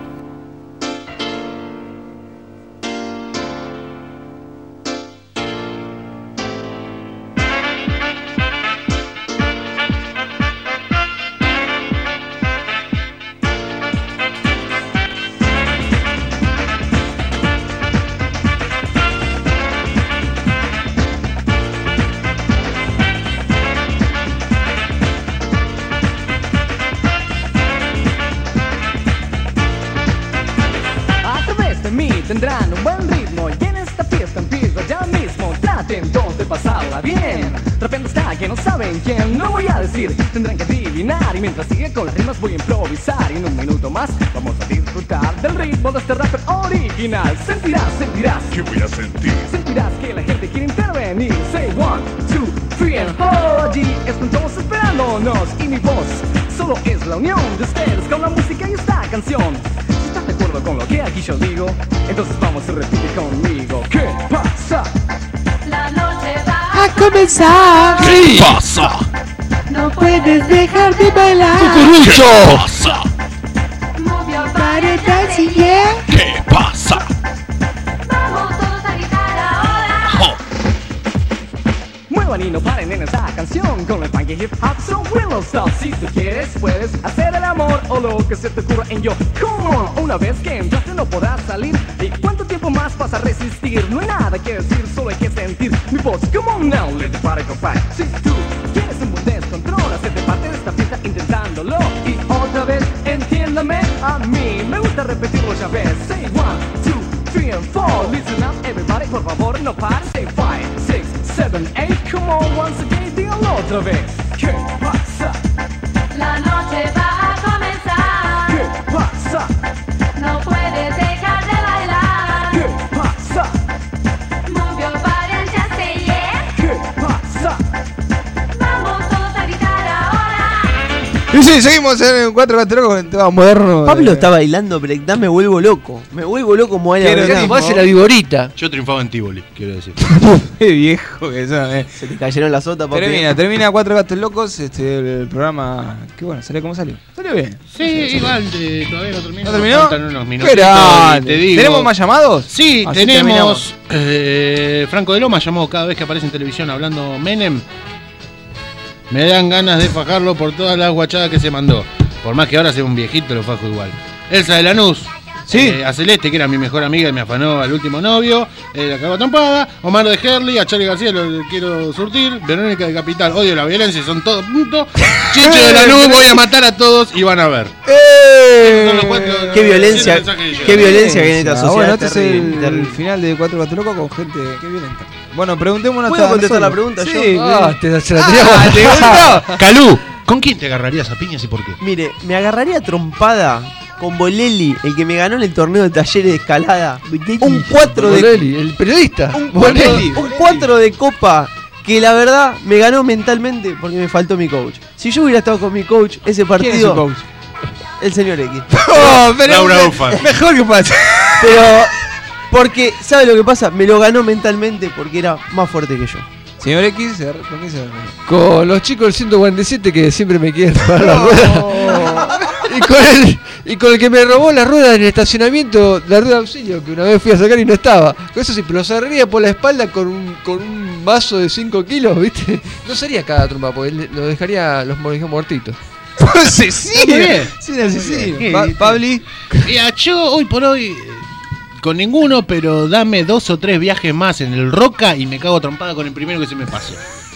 Tendrán un buen ritmo y en esta fiesta empieza ya mismo. Traten todos de pasarla bien. De repente está que no saben quién, no voy a decir, tendrán que adivinar. Y mientras sigue con las rimas voy a improvisar. Y en un minuto más vamos a disfrutar del ritmo de este rapper original. Sentirás ¿qué voy a sentir? Sentirás que la gente quiere intervenir. Say 1, 2, 3 and 4. Allí están todos esperándonos y mi voz solo es la unión de ustedes con la música y esta canción. De acuerdo con lo que aquí yo digo, entonces vamos a repetir conmigo. ¿Qué pasa? La noche va a comenzar. ¿Qué pasa? No puedes dejar de bailar. ¡Cucurucho! ¿Qué pasa? Move your body, dancing, yeah. ¿Qué pasa? Vamos todos a gritar ahora. Muevan y no paren en esta canción con el funky hip hop, so we'll stop. Si tú quieres, puedes hacer el amor o lo que se te ocurra en yo. Come on, una vez que entraste no podrás salir. ¿Y cuánto tiempo más vas a resistir? No hay nada que decir, solo hay que sentir mi voz. Come on now, let the party go back. Si tú quieres un buen descontrol, hacerte parte de esta fiesta intentándolo. Y otra vez, entiéndame, a mí me gusta repetirlo ya ves. Say 1, 2, 3 and 4. Listen up, everybody, por favor, no pares. Say 5, 6, 7, 8. Come on, once again, dígalo otra vez. ¿Qué pasa? La noche va a comenzar. ¿Qué pasa? No puedes dejar de bailar. ¿Qué pasa? Move your body and just say yeah. ¿Qué pasa? Vamos todos a gritar ahora. Y sí, seguimos en 4 Gatos Locos con el tema moderno. Pablo está bailando breakdance, me vuelvo loco. Me vuelvo loco como baila breakdance. Hace la vigorita. Yo triunfaba en Tivoli, quiero decir. Qué viejo que son, Se te cayeron las sotas, papi. Termina 4 Gatos Locos, el programa. Que bueno, salió como salió. Salió bien. Sí, igual, todavía no terminó. ¿No terminó? Faltan unos ¿Qué era? ¿Tenemos más llamados? Sí, así tenemos. Franco de Loma llamó cada vez que aparece en televisión hablando Menem. Me dan ganas de fajarlo por todas las guachadas que se mandó. Por más que ahora sea un viejito, lo fajo igual. Elsa de Lanús. Sí. A Celeste, que era mi mejor amiga y me afanó al último novio. La cagó trompada. Omar de Herley, a Charlie García lo quiero surtir. Verónica de Capital, odio la violencia, son todos puntos. Chiche de Lanús, voy a matar a todos y van a ver. Qué violencia que en esta sociedad. Bueno, este es el final de Cuatro Gatos Locos con gente que violenta. Bueno, preguntémonos. ¿Puedo contestar la pregunta yo? Sí, se la tiramos. Calú, ¿con quién te agarrarías a piñas y por qué? Mire, me agarraría trompada con Bolelli, el que me ganó en el torneo de talleres de escalada. Un 4 de... Bolelli, el periodista. Un 4 de copa que la verdad me ganó mentalmente porque me faltó mi coach. Si yo hubiera estado con mi coach, ese partido... ¿Quién es su coach? El señor X. Laura Ufa. Mejor que pasa. Pero... Porque, ¿sabe lo que pasa? Me lo ganó mentalmente porque era más fuerte que yo. Señor X, ¿con quién se agarra? Con los chicos del 147 que siempre me quieren robar la rueda. Y con el que me robó la rueda en el estacionamiento, la rueda de auxilio, que una vez fui a sacar y no estaba. Con eso sí, pero lo agarraría por la espalda con un vaso de 5 kilos, ¿viste? No sería cada trompa, porque lo dejaría los muertitos. Sí, Pabli. Yo hoy por hoy, con ninguno, pero dame 2 o 3 viajes más en el Roca y me cago trompada con el primero que se me pase.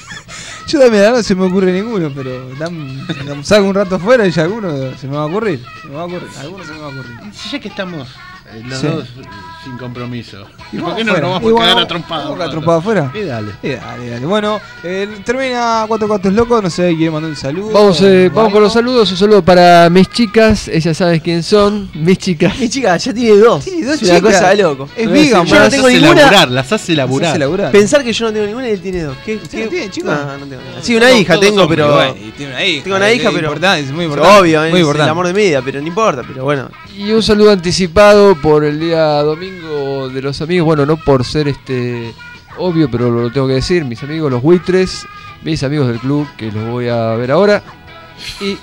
Yo también no se me ocurre ninguno, pero salgo un rato afuera y ya alguno se me va a ocurrir. Alguno se me va a ocurrir. Ya que estamos los Sí. dos sin compromiso. ¿Y ¿Por qué vamos no nos afuera? vamos a cagar a trompada? ¿Vamos a trompada afuera? Y dale. Dale. Bueno, termina Cuatro Gatos Locos, no sé, quiere mandar un saludo. Vamos con los saludos. Un saludo para mis chicas, ellas saben quién son. Mis chicas. Mi chica ya tiene 2. Tiene 2 Es una chicas. cosa de loco. Es vegan, yo no tengo ninguna. Las hace laburar. Pensar que yo no tengo ninguna y él tiene 2. ¿Qué tiene, chico? No tengo nada. Sí, una hija tengo, pero. Tiene una hija. Tengo una hija, pero. Es muy importante. Obvio, muy es importante. el amor de mi vida, pero no importa, pero bueno. Y un saludo anticipado por el día domingo de los amigos. Bueno, no por ser obvio, pero lo tengo que decir. Mis amigos los buitres, mis amigos del club, que los voy a ver ahora. Y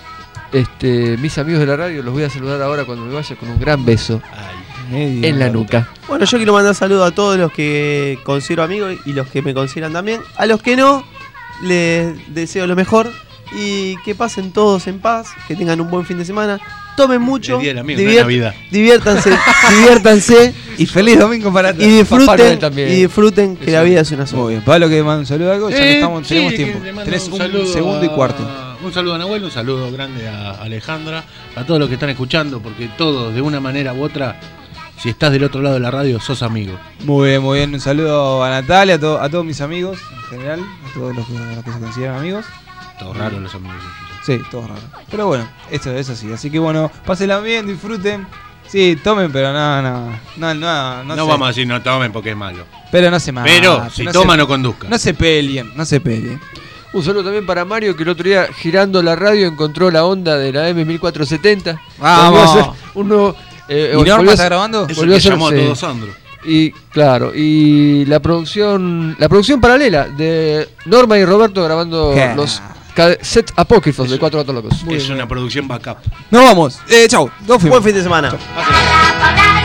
mis amigos de la radio los voy a saludar ahora cuando me vaya con un gran beso en la nuca. Bueno, yo quiero mandar saludos a todos los que considero amigos y los que me consideran también. A los que no, les deseo lo mejor y que pasen todos en paz, que tengan un buen fin de semana. Tomen mucho, El día del amigo, no es Navidad. diviértanse y feliz domingo para todos. y disfruten que la vida es una sola. Muy bien, Pablo, que manda un saludo a algo, ya que tenemos tiempo. Tenés un segundo y cuarto. Un saludo a Nahuel, un saludo grande a Alejandra, a todos los que están escuchando, porque todos, de una manera u otra, si estás del otro lado de la radio, sos amigo. Muy bien. Un saludo a Natalia, a todos mis amigos en general, a todos los que se consideran amigos. Todos raros los amigos. Sí, todos raros. Pero bueno, esto es así. Así que bueno, pásenla bien, disfruten. Sí, tomen, pero no vamos a decir no tomen porque es malo. Pero no se maten. Pero si toman, no conduzcan. No se peleen. Un saludo también para Mario, que el otro día girando la radio encontró la onda de la M1470. ¡Vamos! Un nuevo, ¿Y Norma está grabando? Es el que llamó a todo Sandro. Y claro, y la producción paralela de Norma y Roberto grabando los cassettes apócrifos de Cuatro Gatos Locos. Es una producción backup. Nos vamos. Chau. Buen fin de semana. Chao.